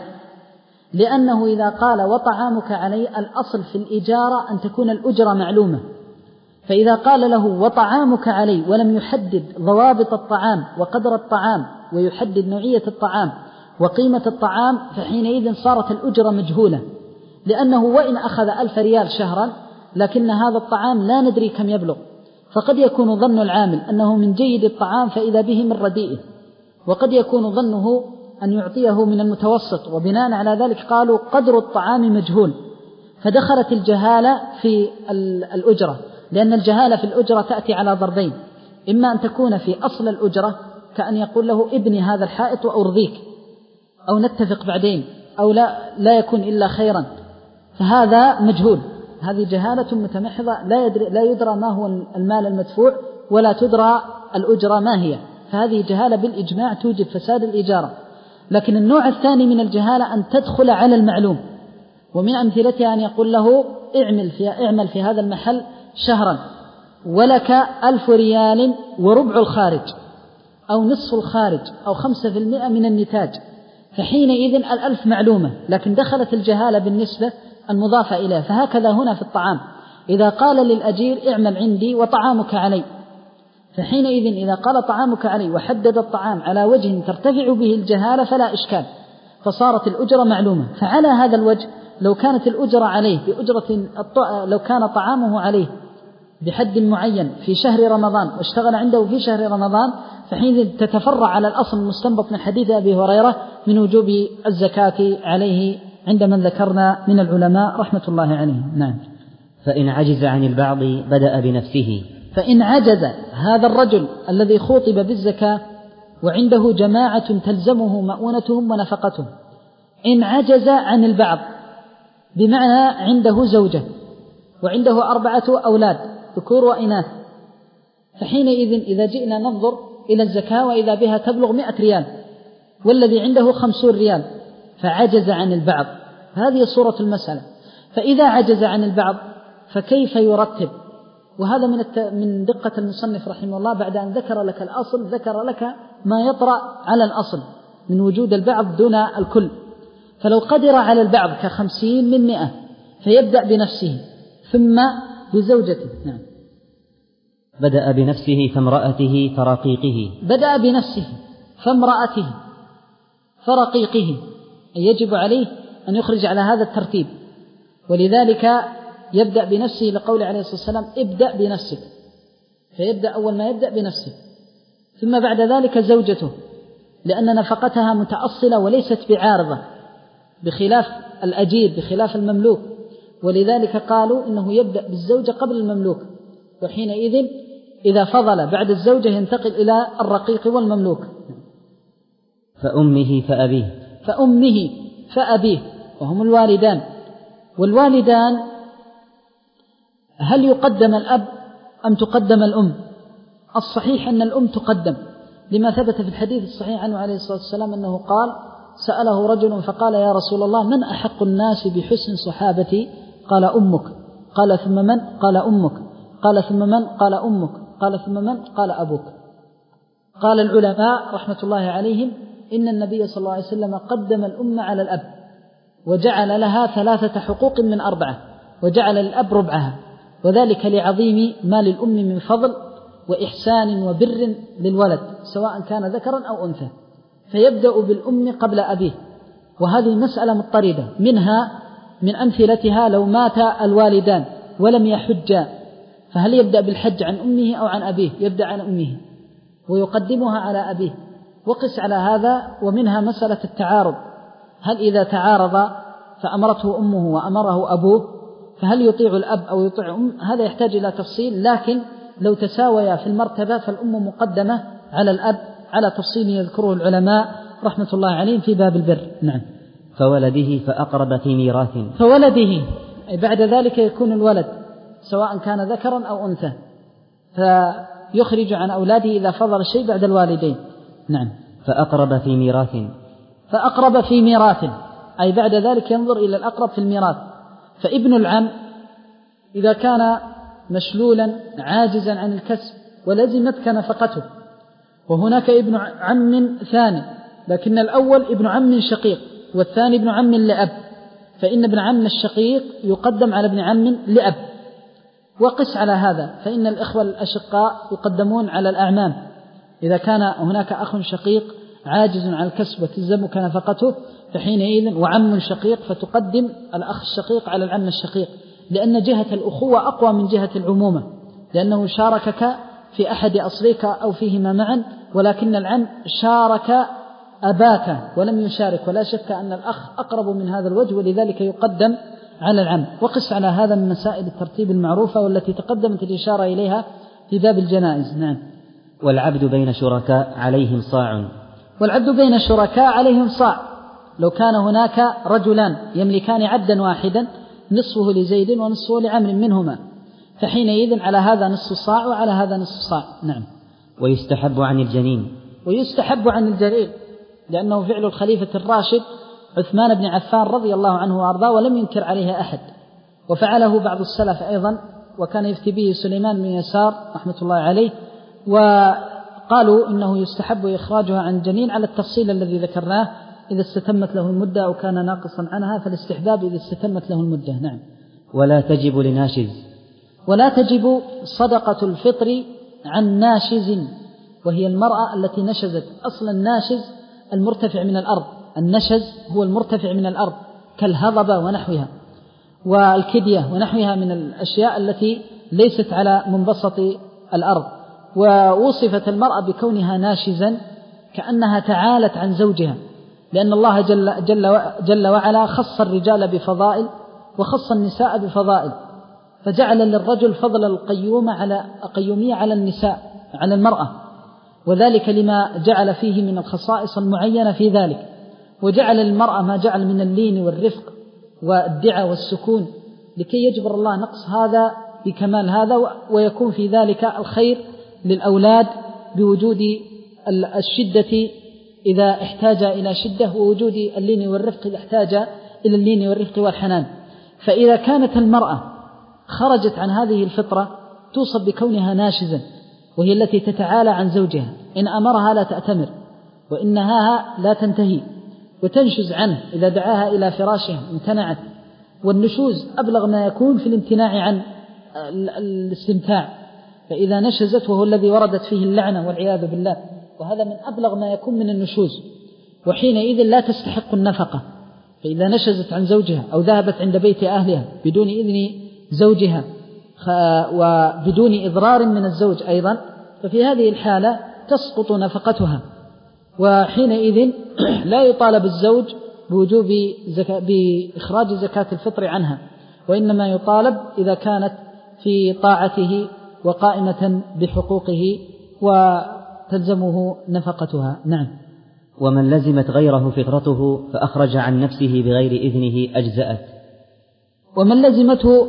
لأنه إذا قال وطعامك علي الأصل في الإجارة أن تكون الأجرة معلومة، فإذا قال له وطعامك علي ولم يحدد ضوابط الطعام وقدر الطعام ويحدد نوعية الطعام وقيمة الطعام فحينئذ صارت الأجرة مجهولة، لأنه وإن أخذ ألف ريال شهرا لكن هذا الطعام لا ندري كم يبلغ، فقد يكون ظن العامل أنه من جيد الطعام فإذا به من رديئه، وقد يكون ظنه أن يعطيه من المتوسط، وبناء على ذلك قالوا قدر الطعام مجهول، فدخلت الجهالة في الأجرة، لأن الجهالة في الأجرة تأتي على ضربين، إما أن تكون في أصل الأجرة كأن يقول له ابني هذا الحائط وأرضيك أو نتفق بعدين أو لا, لا يكون إلا خيرا، فهذا مجهول، هذه جهالة متمحضة لا يدري, لا يدرى ما هو المال المدفوع ولا تدرى الأجرة ما هي، فهذه جهالة بالإجماع توجب فساد الإجارة. لكن النوع الثاني من الجهالة أن تدخل على المعلوم، ومن أمثلتها أن يقول له اعمل في, اعمل في هذا المحل شهرا ولك ألف ريال وربع الخارج أو نصف الخارج أو خمسة في المئة من النتاج، فحينئذ الألف معلومة لكن دخلت الجهالة بالنسبة المضافة إليه. فهكذا هنا في الطعام، إذا قال للأجير اعمل عندي وطعامك علي، فحينئذ إذا قال طعامك علي وحدد الطعام على وجه ترتفع به الجهالة فلا إشكال، فصارت الأجرة معلومة. فعلى هذا الوجه لو كانت الأجرة عليه بأجرة لو كان طعامه عليه بحد معين في شهر رمضان واشتغل عنده في شهر رمضان فحين تتفرع على الأصل المستنبط من حديث أبي هريرة من وجوب الزكاة عليه عند من ذكرنا من العلماء رحمة الله عليهم. نعم. فإن عجز عن البعض بدأ بنفسه. فإن عجز هذا الرجل الذي خوطب بالزكاة وعنده جماعة تلزمه مؤونتهم ونفقتهم، إن عجز عن البعض بمعنى عنده زوجة وعنده أربعة أولاد ذكور وإناث، فحينئذ إذا جئنا ننظر إلى الزكاة وإذا بها تبلغ مئة ريال والذي عنده خمسون ريال فعجز عن البعض، هذه صورة المسألة. فإذا عجز عن البعض فكيف يرتب؟ وهذا من من دقة المصنف رحمه الله، بعد أن ذكر لك الأصل ذكر لك ما يطرأ على الأصل من وجود البعض دون الكل. فلو قدر على البعض كخمسين من مئة فيبدأ بنفسه ثم بزوجته. نعم. بدأ بنفسه فامرأته فرقيقه. بدأ بنفسه فامرأته فرقيقه، يجب عليه أن يخرج على هذا الترتيب، ولذلك يبدأ بنفسه لقول عليه الصلاة والسلام ابدأ بنفسك، فيبدأ أول ما يبدأ بنفسه، ثم بعد ذلك زوجته، لأن نفقتها متأصلة وليست بعارضة بخلاف الأجير بخلاف المملوك، ولذلك قالوا إنه يبدأ بالزوجة قبل المملوك، وحينئذ إذا فضل بعد الزوجة ينتقل إلى الرقيق والمملوك. فأمه فأبيه فأمه فأبيه وهم الوالدان. والوالدان هل يقدم الأب أم تقدم الأم؟ الصحيح أن الأم تقدم، لما ثبت في الحديث الصحيح عنه عليه الصلاة والسلام أنه قال: سأله رجل فقال: يا رسول الله، من أحق الناس بحسن صحابتي؟ قال: أمك. قال: ثم من؟ قال: أمك. قال: ثم من؟ قال: أمك. قال: ثم من؟ قال: أبوك. قال العلماء رحمة الله عليهم: إن النبي صلى الله عليه وسلم قدم الأم على الأب، وجعل لها ثلاثة حقوق من أربعة، وجعل للأب ربعها، وذلك لعظيم ما للأم من فضل وإحسان وبر للولد سواء كان ذكرا أو أنثى، فيبدأ بالأم قبل أبيه. وهذه مسألة مضطردة، منها من أمثلتها لو مات الوالدان ولم يحجا، فهل يبدأ بالحج عن أمه أو عن أبيه؟ يبدأ عن أمه ويقدمها على أبيه. وقس على هذا. ومنها مسألة التعارض، هل إذا تعارض فأمرته أمه وأمره أبوه فهل يطيع الأب أو يطيع أم؟ هذا يحتاج إلى تفصيل، لكن لو تساويا في المرتبة فالأم مقدمة على الأب على تفصيل يذكره العلماء رحمة الله عليهم في باب البر. نعم. فولده فأقرب في ميراث. فولده أي بعد ذلك يكون الولد سواء كان ذكرا أو أنثى، فيخرج عن أولاده إذا فضل الشيء بعد الوالدين. نعم. فأقرب في ميراث. فأقرب في ميراث أي بعد ذلك ينظر إلى الأقرب في الميراث. فابن العم إذا كان مشلولا عاجزا عن الكسب ولزمتك نفقته، وهناك ابن عم ثاني لكن الأول ابن عم شقيق والثاني ابن عم لأب، فإن ابن عم الشقيق يقدم على ابن عم لأب. وقس على هذا، فإن الإخوة الأشقاء يقدمون على الأعمام إذا كان هناك أخ شقيق عاجز عن الكسب وتلزمك نفقته، فحينئذ وعم شقيق فتقدم الأخ الشقيق على العم الشقيق، لأن جهة الأخوة أقوى من جهة العمومة، لأنه شاركك في أحد أصليك أو فيهما معا، ولكن العم شارك أباك ولم يشارك، ولا شك أن الأخ أقرب من هذا الوجه، ولذلك يقدم على العم. وقس على هذا من مسائل الترتيب المعروفة والتي تقدمت الإشارة إليها في باب الجنائز. نعم. والعبد بين شركاء عليهم صاع. والعبد بين شركاء عليهم صاع، لو كان هناك رجلان يملكان عبدا واحدا نصفه لزيد ونصفه لعمر منهما، فحينئذ على هذا نصف صاع وعلى هذا نصف صاع. نعم. ويستحب عن الجنين. ويستحب عن الجنين لأنه فعل الخليفة الراشد عثمان بن عفان رضي الله عنه وأرضاه، ولم ينكر عليه أحد، وفعله بعض السلف أيضا، وكان يفتي به سليمان بن يسار رحمة الله عليه، وقالوا إنه يستحب إخراجها عن الجنين على التفصيل الذي ذكرناه، إذا استتمت له المدة أو كان ناقصا عنها، فالاستحباب إذا استتمت له المدة. نعم. ولا تجب لناشز. ولا تجب صدقة الفطر عن ناشز، وهي المرأة التي نشزت. أصل الناشز المرتفع من الأرض، النشز هو المرتفع من الأرض كالهضبة ونحوها والكدية ونحوها من الأشياء التي ليست على منبسط الأرض. ووصفت المرأة بكونها ناشزا كأنها تعالت عن زوجها، لأن الله جل, جل, جل وعلا خص الرجال بفضائل وخص النساء بفضائل، فجعل للرجل فضل القيومة على قيومية على النساء على المرأة، وذلك لما جعل فيه من الخصائص المعينة في ذلك. وجعل للمرأة ما جعل من اللين والرفق والدعة والسكون، لكي يجبر الله نقص هذا بكمال هذا، ويكون في ذلك الخير للأولاد بوجود الشدة إذا احتاج إلى شدة، ووجود اللين والرفق إذا احتاج إلى اللين والرفق والحنان. فإذا كانت المرأة خرجت عن هذه الفطرة توصف بكونها ناشزا، وهي التي تتعالى عن زوجها، إن أمرها لا تأتمر وإن نهاها لا تنتهي، وتنشز عنه إذا دعاها إلى فراشها امتنعت. والنشوز أبلغ ما يكون في الامتناع عن الاستمتاع، فإذا نشزت وهو الذي وردت فيه اللعنة والعياذ بالله، وهذا من أبلغ ما يكون من النشوز، وحينئذ لا تستحق النفقة. فإذا نشزت عن زوجها أو ذهبت عند بيت أهلها بدون إذن زوجها وبدون إضرار من الزوج أيضا، ففي هذه الحالة تسقط نفقتها، وحينئذ لا يطالب الزوج بوجوب زكاة بإخراج زكاة الفطر عنها، وإنما يطالب إذا كانت في طاعته وقائمة بحقوقه وتلزمه نفقتها. نعم. ومن لزمت غيره فطرته فأخرج عن نفسه بغير إذنه أجزأت. ومن لزمته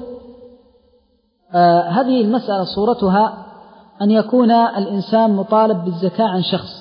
آه هذه المسألة صورتها أن يكون الإنسان مطالب بالزكاة عن شخص،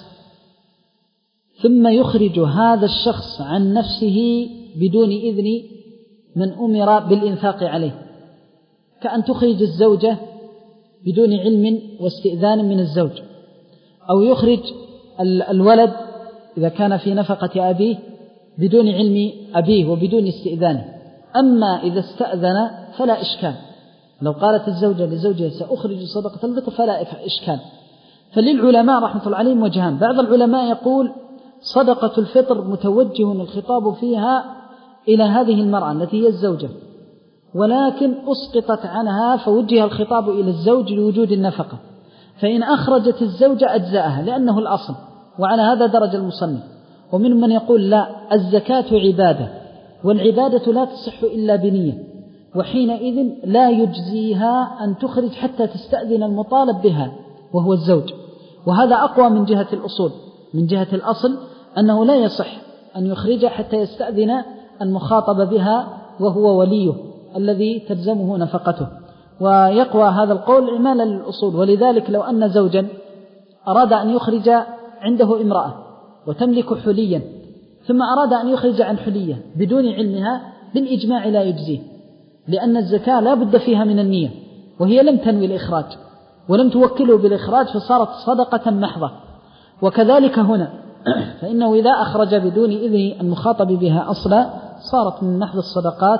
ثم يخرج هذا الشخص عن نفسه بدون إذن من أمر بالإنفاق عليه، كأن تخرج الزوجة بدون علم واستئذان من الزوج، أو يخرج الولد إذا كان في نفقة أبيه بدون علم أبيه وبدون استئذانه. أما إذا استأذن فلا إشكال، لو قالت الزوجة لزوجها سأخرج صدقة الفطر فلا إشكال. فللعلماء رحمة الله عليهم وجهان، بعض العلماء يقول صدقة الفطر متوجه الخطاب فيها إلى هذه المرأة التي هي الزوجة، ولكن أسقطت عنها فوجه الخطاب إلى الزوج لوجود النفقة، فإن أخرجت الزوجة أجزاءها لأنه الأصل، وعلى هذا درج المصنف. ومن من يقول لا، الزكاة عبادة، والعبادة لا تصح إلا بنية، وحينئذ لا يجزيها أن تخرج حتى تستأذن المطالب بها وهو الزوج. وهذا أقوى من جهة الأصول، من جهة الأصل أنه لا يصح أن يخرج حتى يستأذن المخاطب بها وهو وليه الذي تلزمه نفقته. ويقوى هذا القول عمالا للأصول. ولذلك لو أن زوجا أراد أن يخرج عنده امرأة وتملك حليا، ثم أراد أن يخرج عن حلية بدون علمها، بالإجماع لا يجزيه، لأن الزكاة لا بد فيها من النية، وهي لم تنوي الإخراج ولم توكله بالإخراج، فصارت صدقة محضة. وكذلك هنا، فإنه إذا أخرج بدون إذن المخاطب بها أصلا صارت من محض الصدقات.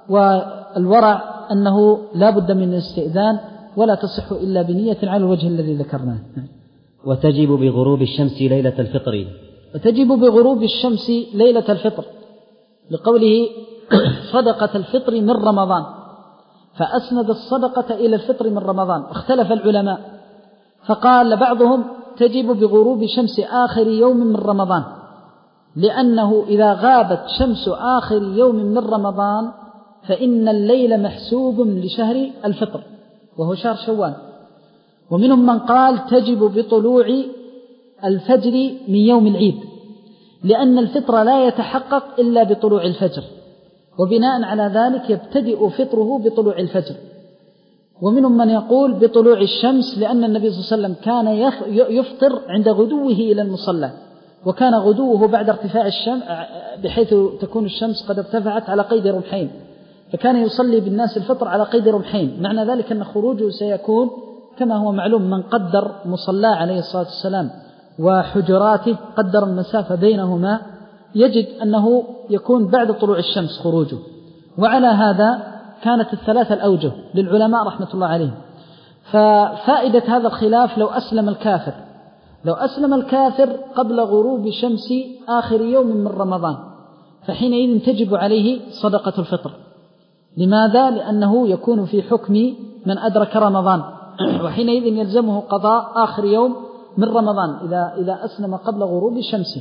والورع أنه لا بد من الاستئذان، ولا تصح إلا بنية على الوجه الذي ذكرناه. وتجب بغروب الشمس ليلة الفطر. وتجب بغروب الشمس ليلة الفطر لقوله صدقة الفطر من رمضان، فأسند الصدقة إلى الفطر من رمضان. اختلف العلماء، فقال بعضهم تجب بغروب شمس آخر يوم من رمضان، لأنه إذا غابت شمس آخر يوم من رمضان فإن الليل محسوب لشهر الفطر وهو شهر شوال. ومنهم من قال تجب بطلوع الفجر من يوم العيد، لأن الفطر لا يتحقق إلا بطلوع الفجر، وبناء على ذلك يبتدئ فطره بطلوع الفجر. ومنهم من يقول بطلوع الشمس، لأن النبي صلى الله عليه وسلم كان يفطر عند غدوه إلى المصلى، وكان غدوه بعد ارتفاع الشمس بحيث تكون الشمس قد ارتفعت على قيد رمحين، فكان يصلي بالناس الفطر على قيد رمحين. معنى ذلك أن خروجه سيكون كما هو معلوم، من قدر مصلى عليه الصلاة والسلام وحجراته قدر المسافة بينهما يجد أنه يكون بعد طلوع الشمس خروجه. وعلى هذا كانت الثلاثة الأوجه للعلماء رحمة الله عليهم. ففائدة هذا الخلاف لو أسلم الكافر، لو أسلم الكافر قبل غروب شمس آخر يوم من رمضان، فحينئذ تجب عليه صدقة الفطر. لماذا؟ لأنه يكون في حكم من أدرك رمضان، وحينئذ يلزمه قضاء آخر يوم من رمضان إذا إذا أسلم قبل غروب الشمس.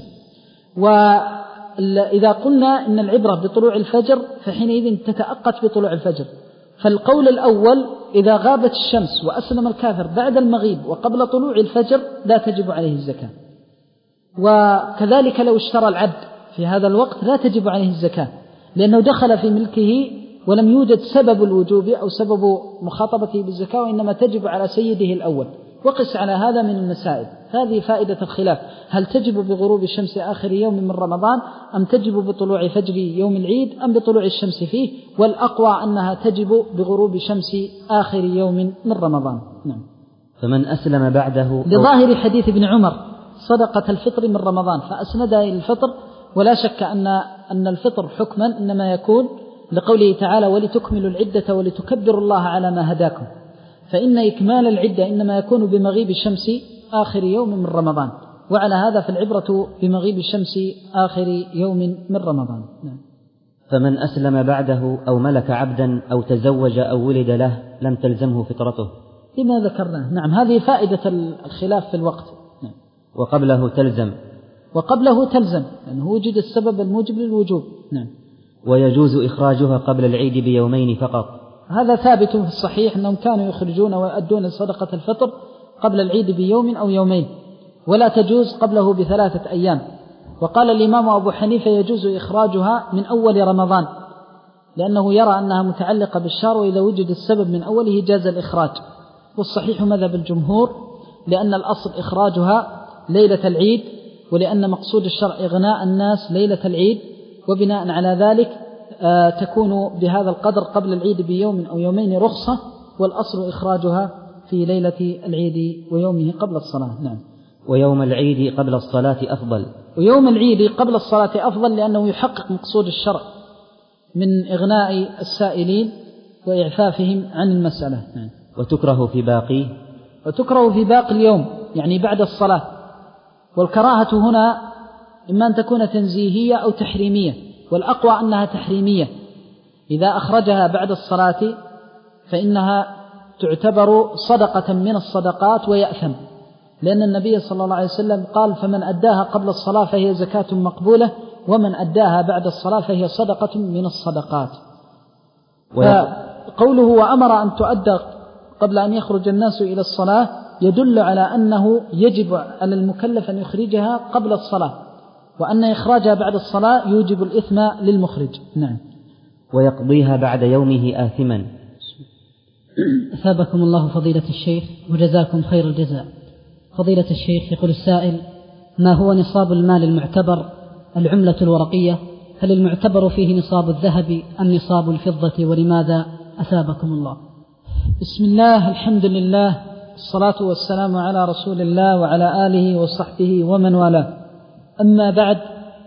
وإذا قلنا إن العبرة بطلوع الفجر فحينئذ تتأقت بطلوع الفجر. فالقول الأول إذا غابت الشمس وأسلم الكافر بعد المغيب وقبل طلوع الفجر لا تجب عليه الزكاة. وكذلك لو اشترى العبد في هذا الوقت لا تجب عليه الزكاة، لأنه دخل في ملكه ولم يوجد سبب الوجوب أو سبب مخاطبته بالزكاة، وإنما تجب على سيده الأول. وقس على هذا من المسائل. هذه فائدة الخلاف، هل تجب بغروب الشمس آخر يوم من رمضان أم تجب بطلوع فجر يوم العيد أم بطلوع الشمس فيه؟ والأقوى أنها تجب بغروب شمس آخر يوم من رمضان. نعم. فمن أسلم بعده لظاهر حديث ابن عمر صدقة الفطر من رمضان فأسندها إلى الفطر، ولا شك أن أن الفطر حكما إنما يكون لقوله تعالى ولتكملوا العدة ولتكبروا الله على ما هداكم، فإن إكمال العدة إنما يكون بمغيب الشمس آخر يوم من رمضان. وعلى هذا فالعبرة بمغيب الشمس آخر يوم من رمضان. نعم. فمن أسلم بعده أو ملك عبدا أو تزوج أو ولد له لم تلزمه فطرته. لما ذكرناه. نعم، هذه فائدة الخلاف في الوقت. نعم. وقبله تلزم. وقبله تلزم لأنه وجد السبب الموجب للوجوب. نعم. ويجوز إخراجها قبل العيد بيومين فقط. هذا ثابت في الصحيح أنهم كانوا يخرجون ويؤدون صدقة الفطر قبل العيد بيوم أو يومين، ولا تجوز قبله بثلاثة أيام. وقال الإمام أبو حنيفة يجوز إخراجها من أول رمضان، لأنه يرى أنها متعلقة بالشهر، وإذا وجد السبب من أوله جاز الإخراج. والصحيح مذهب الجمهور، لأن الأصل إخراجها ليلة العيد، ولأن مقصود الشرع إغناء الناس ليلة العيد، وبناء على ذلك آه تكون بهذا القدر قبل العيد بيوم أو يومين رخصة، والأصل إخراجها في ليلة العيد ويومه قبل الصلاة. نعم. ويوم العيد قبل الصلاة أفضل. ويوم العيد قبل الصلاة أفضل لأنه يحقق مقصود الشرع من إغناء السائلين وإعفافهم عن المسألة. نعم. وتكره في باقي وتكره في باقي اليوم، يعني بعد الصلاة. والكراهة هنا إما أن تكون تنزيهية أو تحريمية، والأقوى أنها تحريمية. إذا أخرجها بعد الصلاة فإنها تعتبر صدقة من الصدقات ويأثم، لأن النبي صلى الله عليه وسلم قال: فمن أداها قبل الصلاة فهي زكاة مقبولة، ومن أداها بعد الصلاة فهي صدقة من الصدقات. فقوله وأمر أن تؤدى قبل أن يخرج الناس إلى الصلاة يدل على أنه يجب على المكلف أن يخرجها قبل الصلاة، وأن إخراجها بعد الصلاة يوجب الإثم للمخرج. نعم. ويقضيها بعد يومه آثما. أثابكم الله فضيلة الشيخ وجزاكم خير الجزاء. فضيلة الشيخ، يقول السائل: ما هو نصاب المال المعتبر العملة الورقية؟ هل المعتبر فيه نصاب الذهب أم نصاب الفضة، ولماذا؟ أثابكم الله. بسم الله، الحمد لله، الصلاة والسلام على رسول الله وعلى آله وصحبه ومن والاه. أما بعد،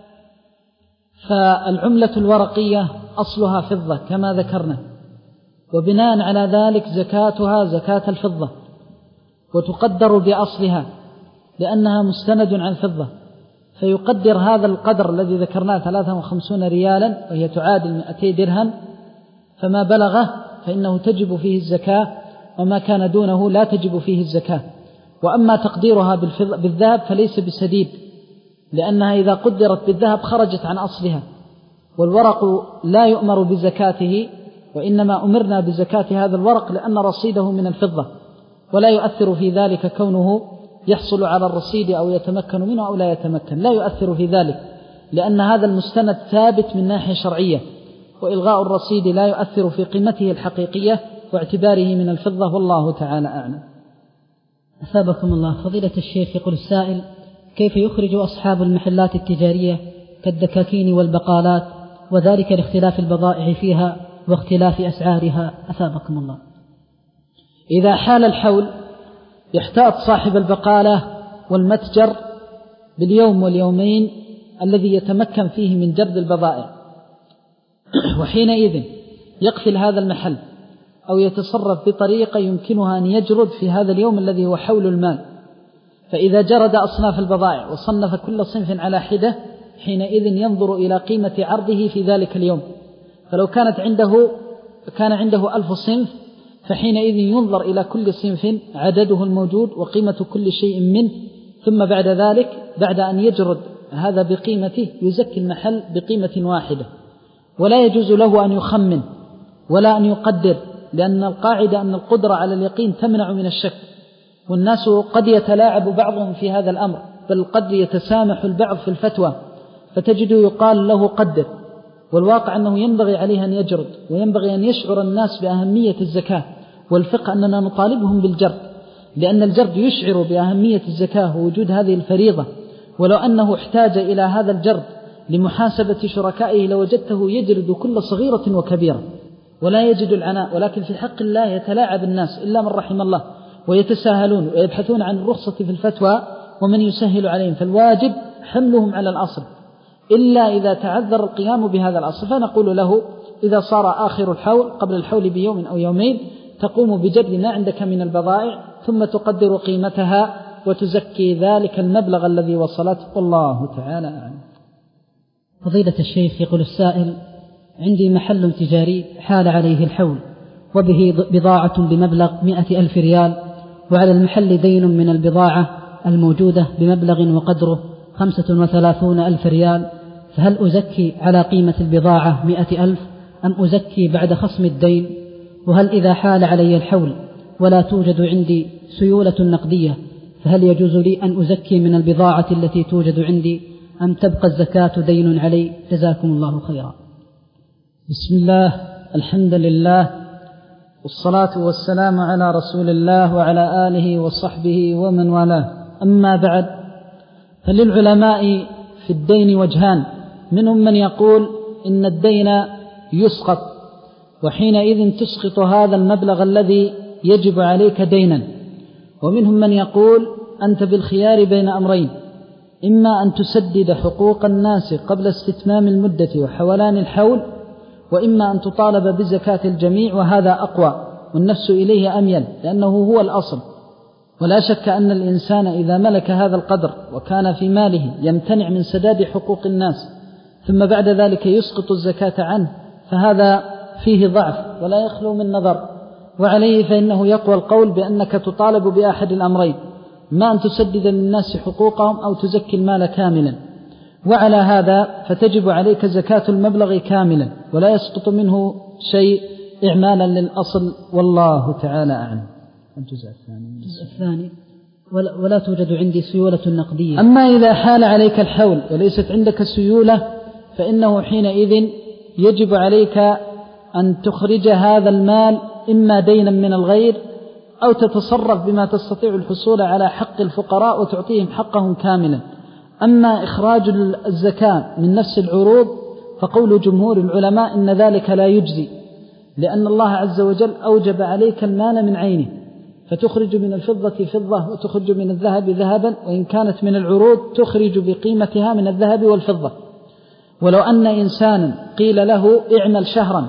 فالعملة الورقية أصلها فضة كما ذكرنا، وبناء على ذلك زكاتها زكاة الفضة، وتقدر بأصلها لأنها مستند عن فضة، فيقدر هذا القدر الذي ذكرناه ثلاثة وخمسين ريالا، وهي تعادل مئتي درهم، فما بلغه فإنه تجب فيه الزكاة، وما كان دونه لا تجب فيه الزكاة. وأما تقديرها بالذهب فليس بسديد، لأنها إذا قدرت بالذهب خرجت عن أصلها، والورق لا يؤمر بزكاته، وإنما أمرنا بزكاة هذا الورق لأن رصيده من الفضة، ولا يؤثر في ذلك كونه يحصل على الرصيد أو يتمكن منه أو لا يتمكن، لا يؤثر في ذلك، لأن هذا المستند ثابت من ناحية شرعية، وإلغاء الرصيد لا يؤثر في قيمته الحقيقية واعتباره من الفضة، والله تعالى أعلم. أثابكم الله. فضيلة الشيخ، يقول السائل: كيف يخرج أصحاب المحلات التجارية كالدكاكين والبقالات، وذلك لاختلاف البضائع فيها واختلاف أسعارها؟ أثابكم الله. إذا حال الحول يحتاط صاحب البقالة والمتجر باليوم واليومين الذي يتمكن فيه من جرد البضائع، وحينئذ يقفل هذا المحل أو يتصرف بطريقة يمكنها أن يجرد في هذا اليوم الذي هو حول المال. فإذا جرد أصناف البضائع وصنف كل صنف على حدة، حينئذ ينظر إلى قيمة عرضه في ذلك اليوم. فلو كانت عنده كان عنده ألف صنف، فحينئذ ينظر إلى كل صنف عدده الموجود وقيمة كل شيء منه، ثم بعد ذلك بعد أن يجرد هذا بقيمته يزكي المحل بقيمة واحدة، ولا يجوز له أن يخمن ولا أن يقدر، لأن القاعدة أن القدرة على اليقين تمنع من الشك، والناس قد يتلاعب بعضهم في هذا الأمر، بل قد يتسامح البعض في الفتوى، فتجده يقال له قدر، والواقع أنه ينبغي عليه أن يجرد، وينبغي أن يشعر الناس بأهمية الزكاة، والفقه أننا نطالبهم بالجرد، لأن الجرد يشعر بأهمية الزكاة ووجود هذه الفريضة. ولو أنه احتاج إلى هذا الجرد لمحاسبة شركائه لوجدته يجرد كل صغيرة وكبيرة ولا يجد العناء، ولكن في حق الله يتلاعب الناس إلا من رحم الله، ويتساهلون ويبحثون عن الرخصة في الفتوى ومن يسهل عليهم، فالواجب حملهم على الأصل، إلا إذا تعذر القيام بهذا الأصل. فنقول له: إذا صار آخر الحول قبل الحول بيوم أو يومين تقوم بجرد ما عندك من البضائع، ثم تقدر قيمتها وتزكي ذلك المبلغ الذي وصلته، والله تعالى أعلم. فضيلة الشيخ، يقول السائل: عندي محل تجاري حال عليه الحول وبه بضاعة بمبلغ مئة ألف ريال، وعلى المحل دين من البضاعة الموجودة بمبلغ وقدره خمسة وثلاثون ألف ريال، فهل أزكي على قيمة البضاعة مئة ألف أم أزكي بعد خصم الدين؟ وهل إذا حال علي الحول ولا توجد عندي سيولة نقدية فهل يجوز لي أن أزكي من البضاعة التي توجد عندي أم تبقى الزكاة دين علي؟ جزاكم الله خيرا. بسم الله، الحمد لله، والصلاة والسلام على رسول الله وعلى آله وصحبه ومن والاه. أما بعد، فللعلماء في الدين وجهان، منهم من يقول إن الدين يسقط، وحينئذ تسقط هذا المبلغ الذي يجب عليك دينا، ومنهم من يقول أنت بالخيار بين أمرين، إما أن تسدد حقوق الناس قبل استتمام المدة وحولان الحول، وإما أن تطالب بزكاة الجميع، وهذا أقوى والنفس إليه أميل لأنه هو الأصل. ولا شك أن الإنسان إذا ملك هذا القدر وكان في ماله يمتنع من سداد حقوق الناس ثم بعد ذلك يسقط الزكاة عنه، فهذا فيه ضعف ولا يخلو من نظر، وعليه فإنه يقوى القول بأنك تطالب بأحد الأمرين، ما أن تسدد للناس حقوقهم أو تزكي المال كاملا. وعلى هذا فتجب عليك زكاة المبلغ كاملا ولا يسقط منه شيء إعمالا للأصل، والله تعالى أعلم. الجزء الثاني الجزء الثاني ولا, ولا توجد عندي سيولة نقدية. أما إذا حال عليك الحول وليست عندك سيولة فإنه حينئذ يجب عليك أن تخرج هذا المال إما دينا من الغير أو تتصرف بما تستطيع الحصول على حق الفقراء وتعطيهم حقهم كاملا. أما إخراج الزكاة من نفس العروض فقول جمهور العلماء إن ذلك لا يجزي، لأن الله عز وجل أوجب عليك المال من عينه، فتخرج من الفضة فضة وتخرج من الذهب ذهبا، وإن كانت من العروض تخرج بقيمتها من الذهب والفضة. ولو أن إنسانا قيل له اعمل شهرا،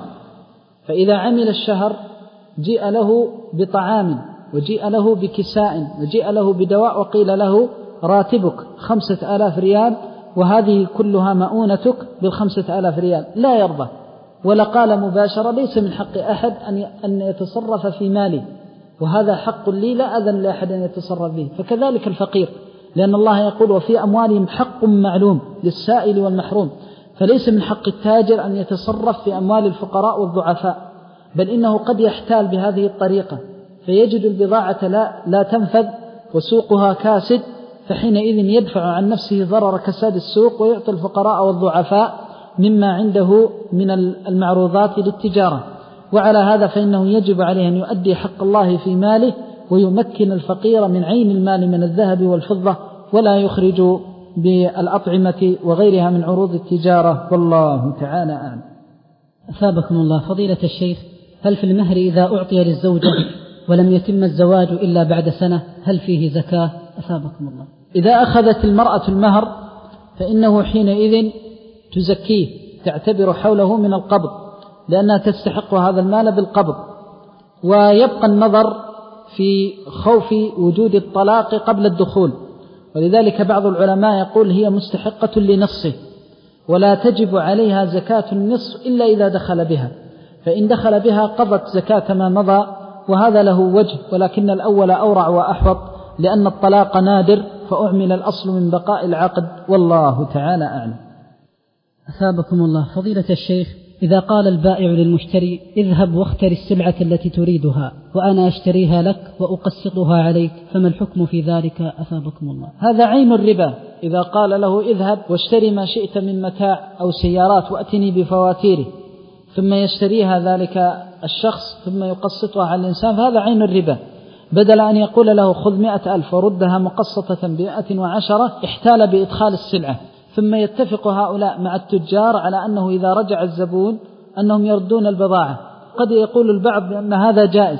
فإذا عمل الشهر جيء له بطعام وجيء له بكساء وجيء له بدواء وقيل له راتبك خمسة آلاف ريال وهذه كلها مؤونتك بالخمسة آلاف ريال، لا يرضى، ولا قال مباشرة ليس من حق أحد أن يتصرف في مالي، وهذا حق لي لا أذن لأحد أن يتصرف به. فكذلك الفقير، لأن الله يقول وفي أموالهم حق معلوم للسائل والمحروم، فليس من حق التاجر أن يتصرف في أموال الفقراء والضعفاء، بل إنه قد يحتال بهذه الطريقة فيجد البضاعة لا, لا تنفذ وسوقها كاسد، فحينئذ يدفع عن نفسه ضرر كساد السوق ويعطي الفقراء والضعفاء مما عنده من المعروضات للتجارة. وعلى هذا فإنه يجب عليه أن يؤدي حق الله في ماله ويمكن الفقير من عين المال من الذهب والفضة، ولا يخرج بالأطعمة وغيرها من عروض التجارة، والله تعالى أعلم. أثابكم الله. فضيلة الشيخ، هل في المهر إذا أعطي للزوجة ولم يتم الزواج إلا بعد سنة هل فيه زكاة؟ أثابكم الله. إذا أخذت المرأة المهر فإنه حينئذ تزكيه، تعتبر حوله من القبض لأنها تستحق هذا المال بالقبض، ويبقى النظر في خوف وجود الطلاق قبل الدخول، ولذلك بعض العلماء يقول هي مستحقة لنصه ولا تجب عليها زكاة النصف إلا إذا دخل بها، فإن دخل بها قضت زكاة ما مضى، وهذا له وجه، ولكن الأول أورع وأحوط لأن الطلاق نادر فأعمل الأصل من بقاء العقد، والله تعالى أعلم. أثابكم الله. فضيلة الشيخ، إذا قال البائع للمشتري اذهب واختر السلعة التي تريدها وأنا أشتريها لك وأقسطها عليك، فما الحكم في ذلك؟ أثابكم الله. هذا عين الربا. إذا قال له اذهب واشتري ما شئت من متاع أو سيارات وأتني بفواتيره ثم يشتريها ذلك الشخص ثم يقسطها على الإنسان، فهذا عين الربا. بدل أن يقول له خذ مئة ألف وردها مقسطة بمئة وعشرة احتال بإدخال السلعة، ثم يتفق هؤلاء مع التجار على أنه إذا رجع الزبون أنهم يردون البضاعة. قد يقول البعض بأن هذا جائز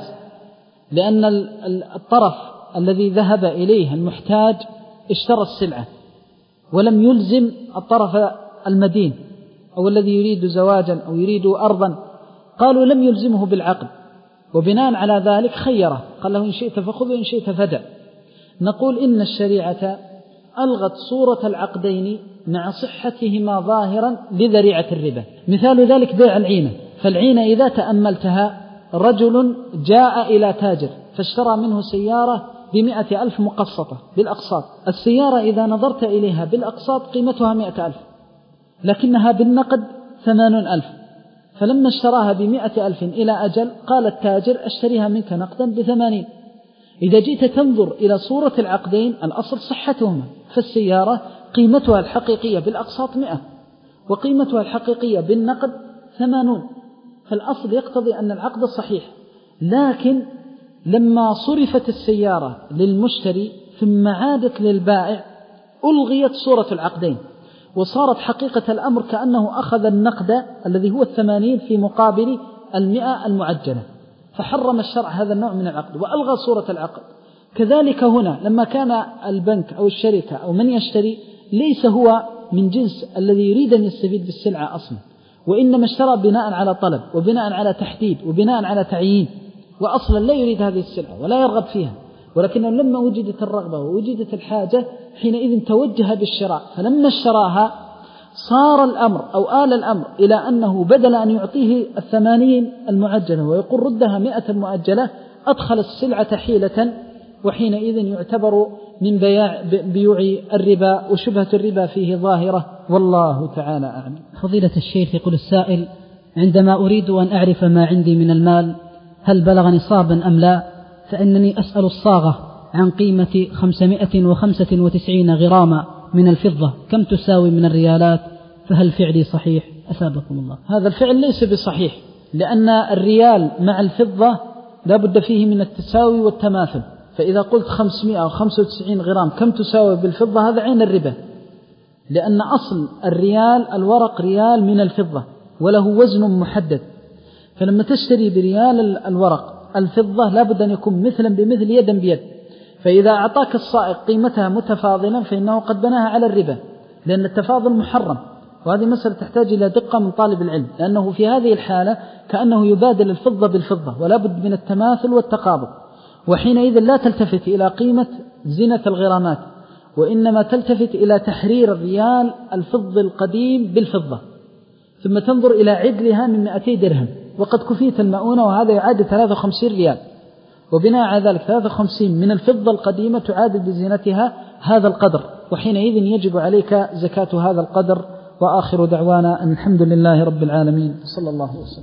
لأن الطرف الذي ذهب إليه المحتاج اشترى السلعة ولم يلزم الطرف المدين أو الذي يريد زواجا أو يريد أرضا، قالوا لم يلزمه بالعقد، وبناء على ذلك خيره، قال له إن شئت فخذ وإن شئت فدع. نقول إن الشريعة ألغت صورة العقدين مع صحتهما ظاهرا لذريعة الربا. مثال ذلك بيع العينة، فالعينة إذا تأملتها رجل جاء إلى تاجر فاشترى منه سيارة بمئة ألف مقسطة بالأقساط. السيارة إذا نظرت إليها بالأقساط قيمتها مئة ألف، لكنها بالنقد ثمانون ألف، فلما اشتراها بمئة ألف إلى أجل قال التاجر أشتريها منك نقدا بثمانين. إذا جئت تنظر إلى صورة العقدين الأصل صحتهما، فالسيارة قيمتها الحقيقية بالأقساط مئة وقيمتها الحقيقية بالنقد ثمانون، فالأصل يقتضي أن العقد صحيح. لكن لما صرفت السيارة للمشتري ثم عادت للبائع ألغيت صورة العقدين، وصارت حقيقة الأمر كأنه أخذ النقد الذي هو الثمانين في مقابل المئة المعجلة، فحرم الشرع هذا النوع من العقد وألغى صورة العقد. كذلك هنا لما كان البنك أو الشركة أو من يشتري ليس هو من جنس الذي يريد أن يستفيد بالسلعة أصلا، وإنما اشترى بناء على طلب وبناء على تحديد وبناء على تعيين، وأصلا لا يريد هذه السلعة ولا يرغب فيها، ولكنه لما وجدت الرغبة ووجدت الحاجة حينئذ توجه بالشراء، فلما اشتراها صار الأمر أو آل الأمر إلى أنه بدل أن يعطيه الثمانين المعجلة ويقول ردها مئة المؤجلة أدخل السلعة حيلة، وحينئذ يعتبر من بيع بيوع الربا، وشبهة الربا فيه ظاهرة، والله تعالى أعلم. فضيلة الشيخ، يقول السائل: عندما أريد أن أعرف ما عندي من المال هل بلغ نصابا أم لا، فإنني أسأل الصاغة عن قيمة خمسمائة وخمسة وتسعين غراما من الفضة كم تساوي من الريالات، فهل فعلي صحيح؟ أثابكم الله. هذا الفعل ليس بصحيح، لأن الريال مع الفضة لا بد فيه من التساوي والتماثل، فإذا قلت خمسمائة وخمسة وتسعين غرام كم تساوي بالفضة هذا عين الربا، لأن أصل الريال الورق ريال من الفضة وله وزن محدد، فلما تشتري بريال الورق الفضة لا بد أن يكون مثلا بمثل يدا بيد، فإذا أعطاك الصائغ قيمتها متفاضلا فإنه قد بناها على الربا، لأن التفاضل محرم، وهذه مسألة تحتاج إلى دقة من طالب العلم، لأنه في هذه الحالة كأنه يبادل الفضة بالفضة ولا بد من التماثل والتقابض، وحينئذ لا تلتفت إلى قيمة زينة الغرامات، وإنما تلتفت إلى تحرير الريال الفضة القديم بالفضة، ثم تنظر إلى عدلها من مئتي درهم، وقد كفيت المؤونة وهذا يعادل ثلاثة وخمسين ريال، وبناء على ذلك ثلاثة وخمسين من الفضة القديمة تعادل بزينتها هذا القدر، وحينئذ يجب عليك زكاة هذا القدر. وآخر دعوانا أن الحمد لله رب العالمين، صلى الله وسلم.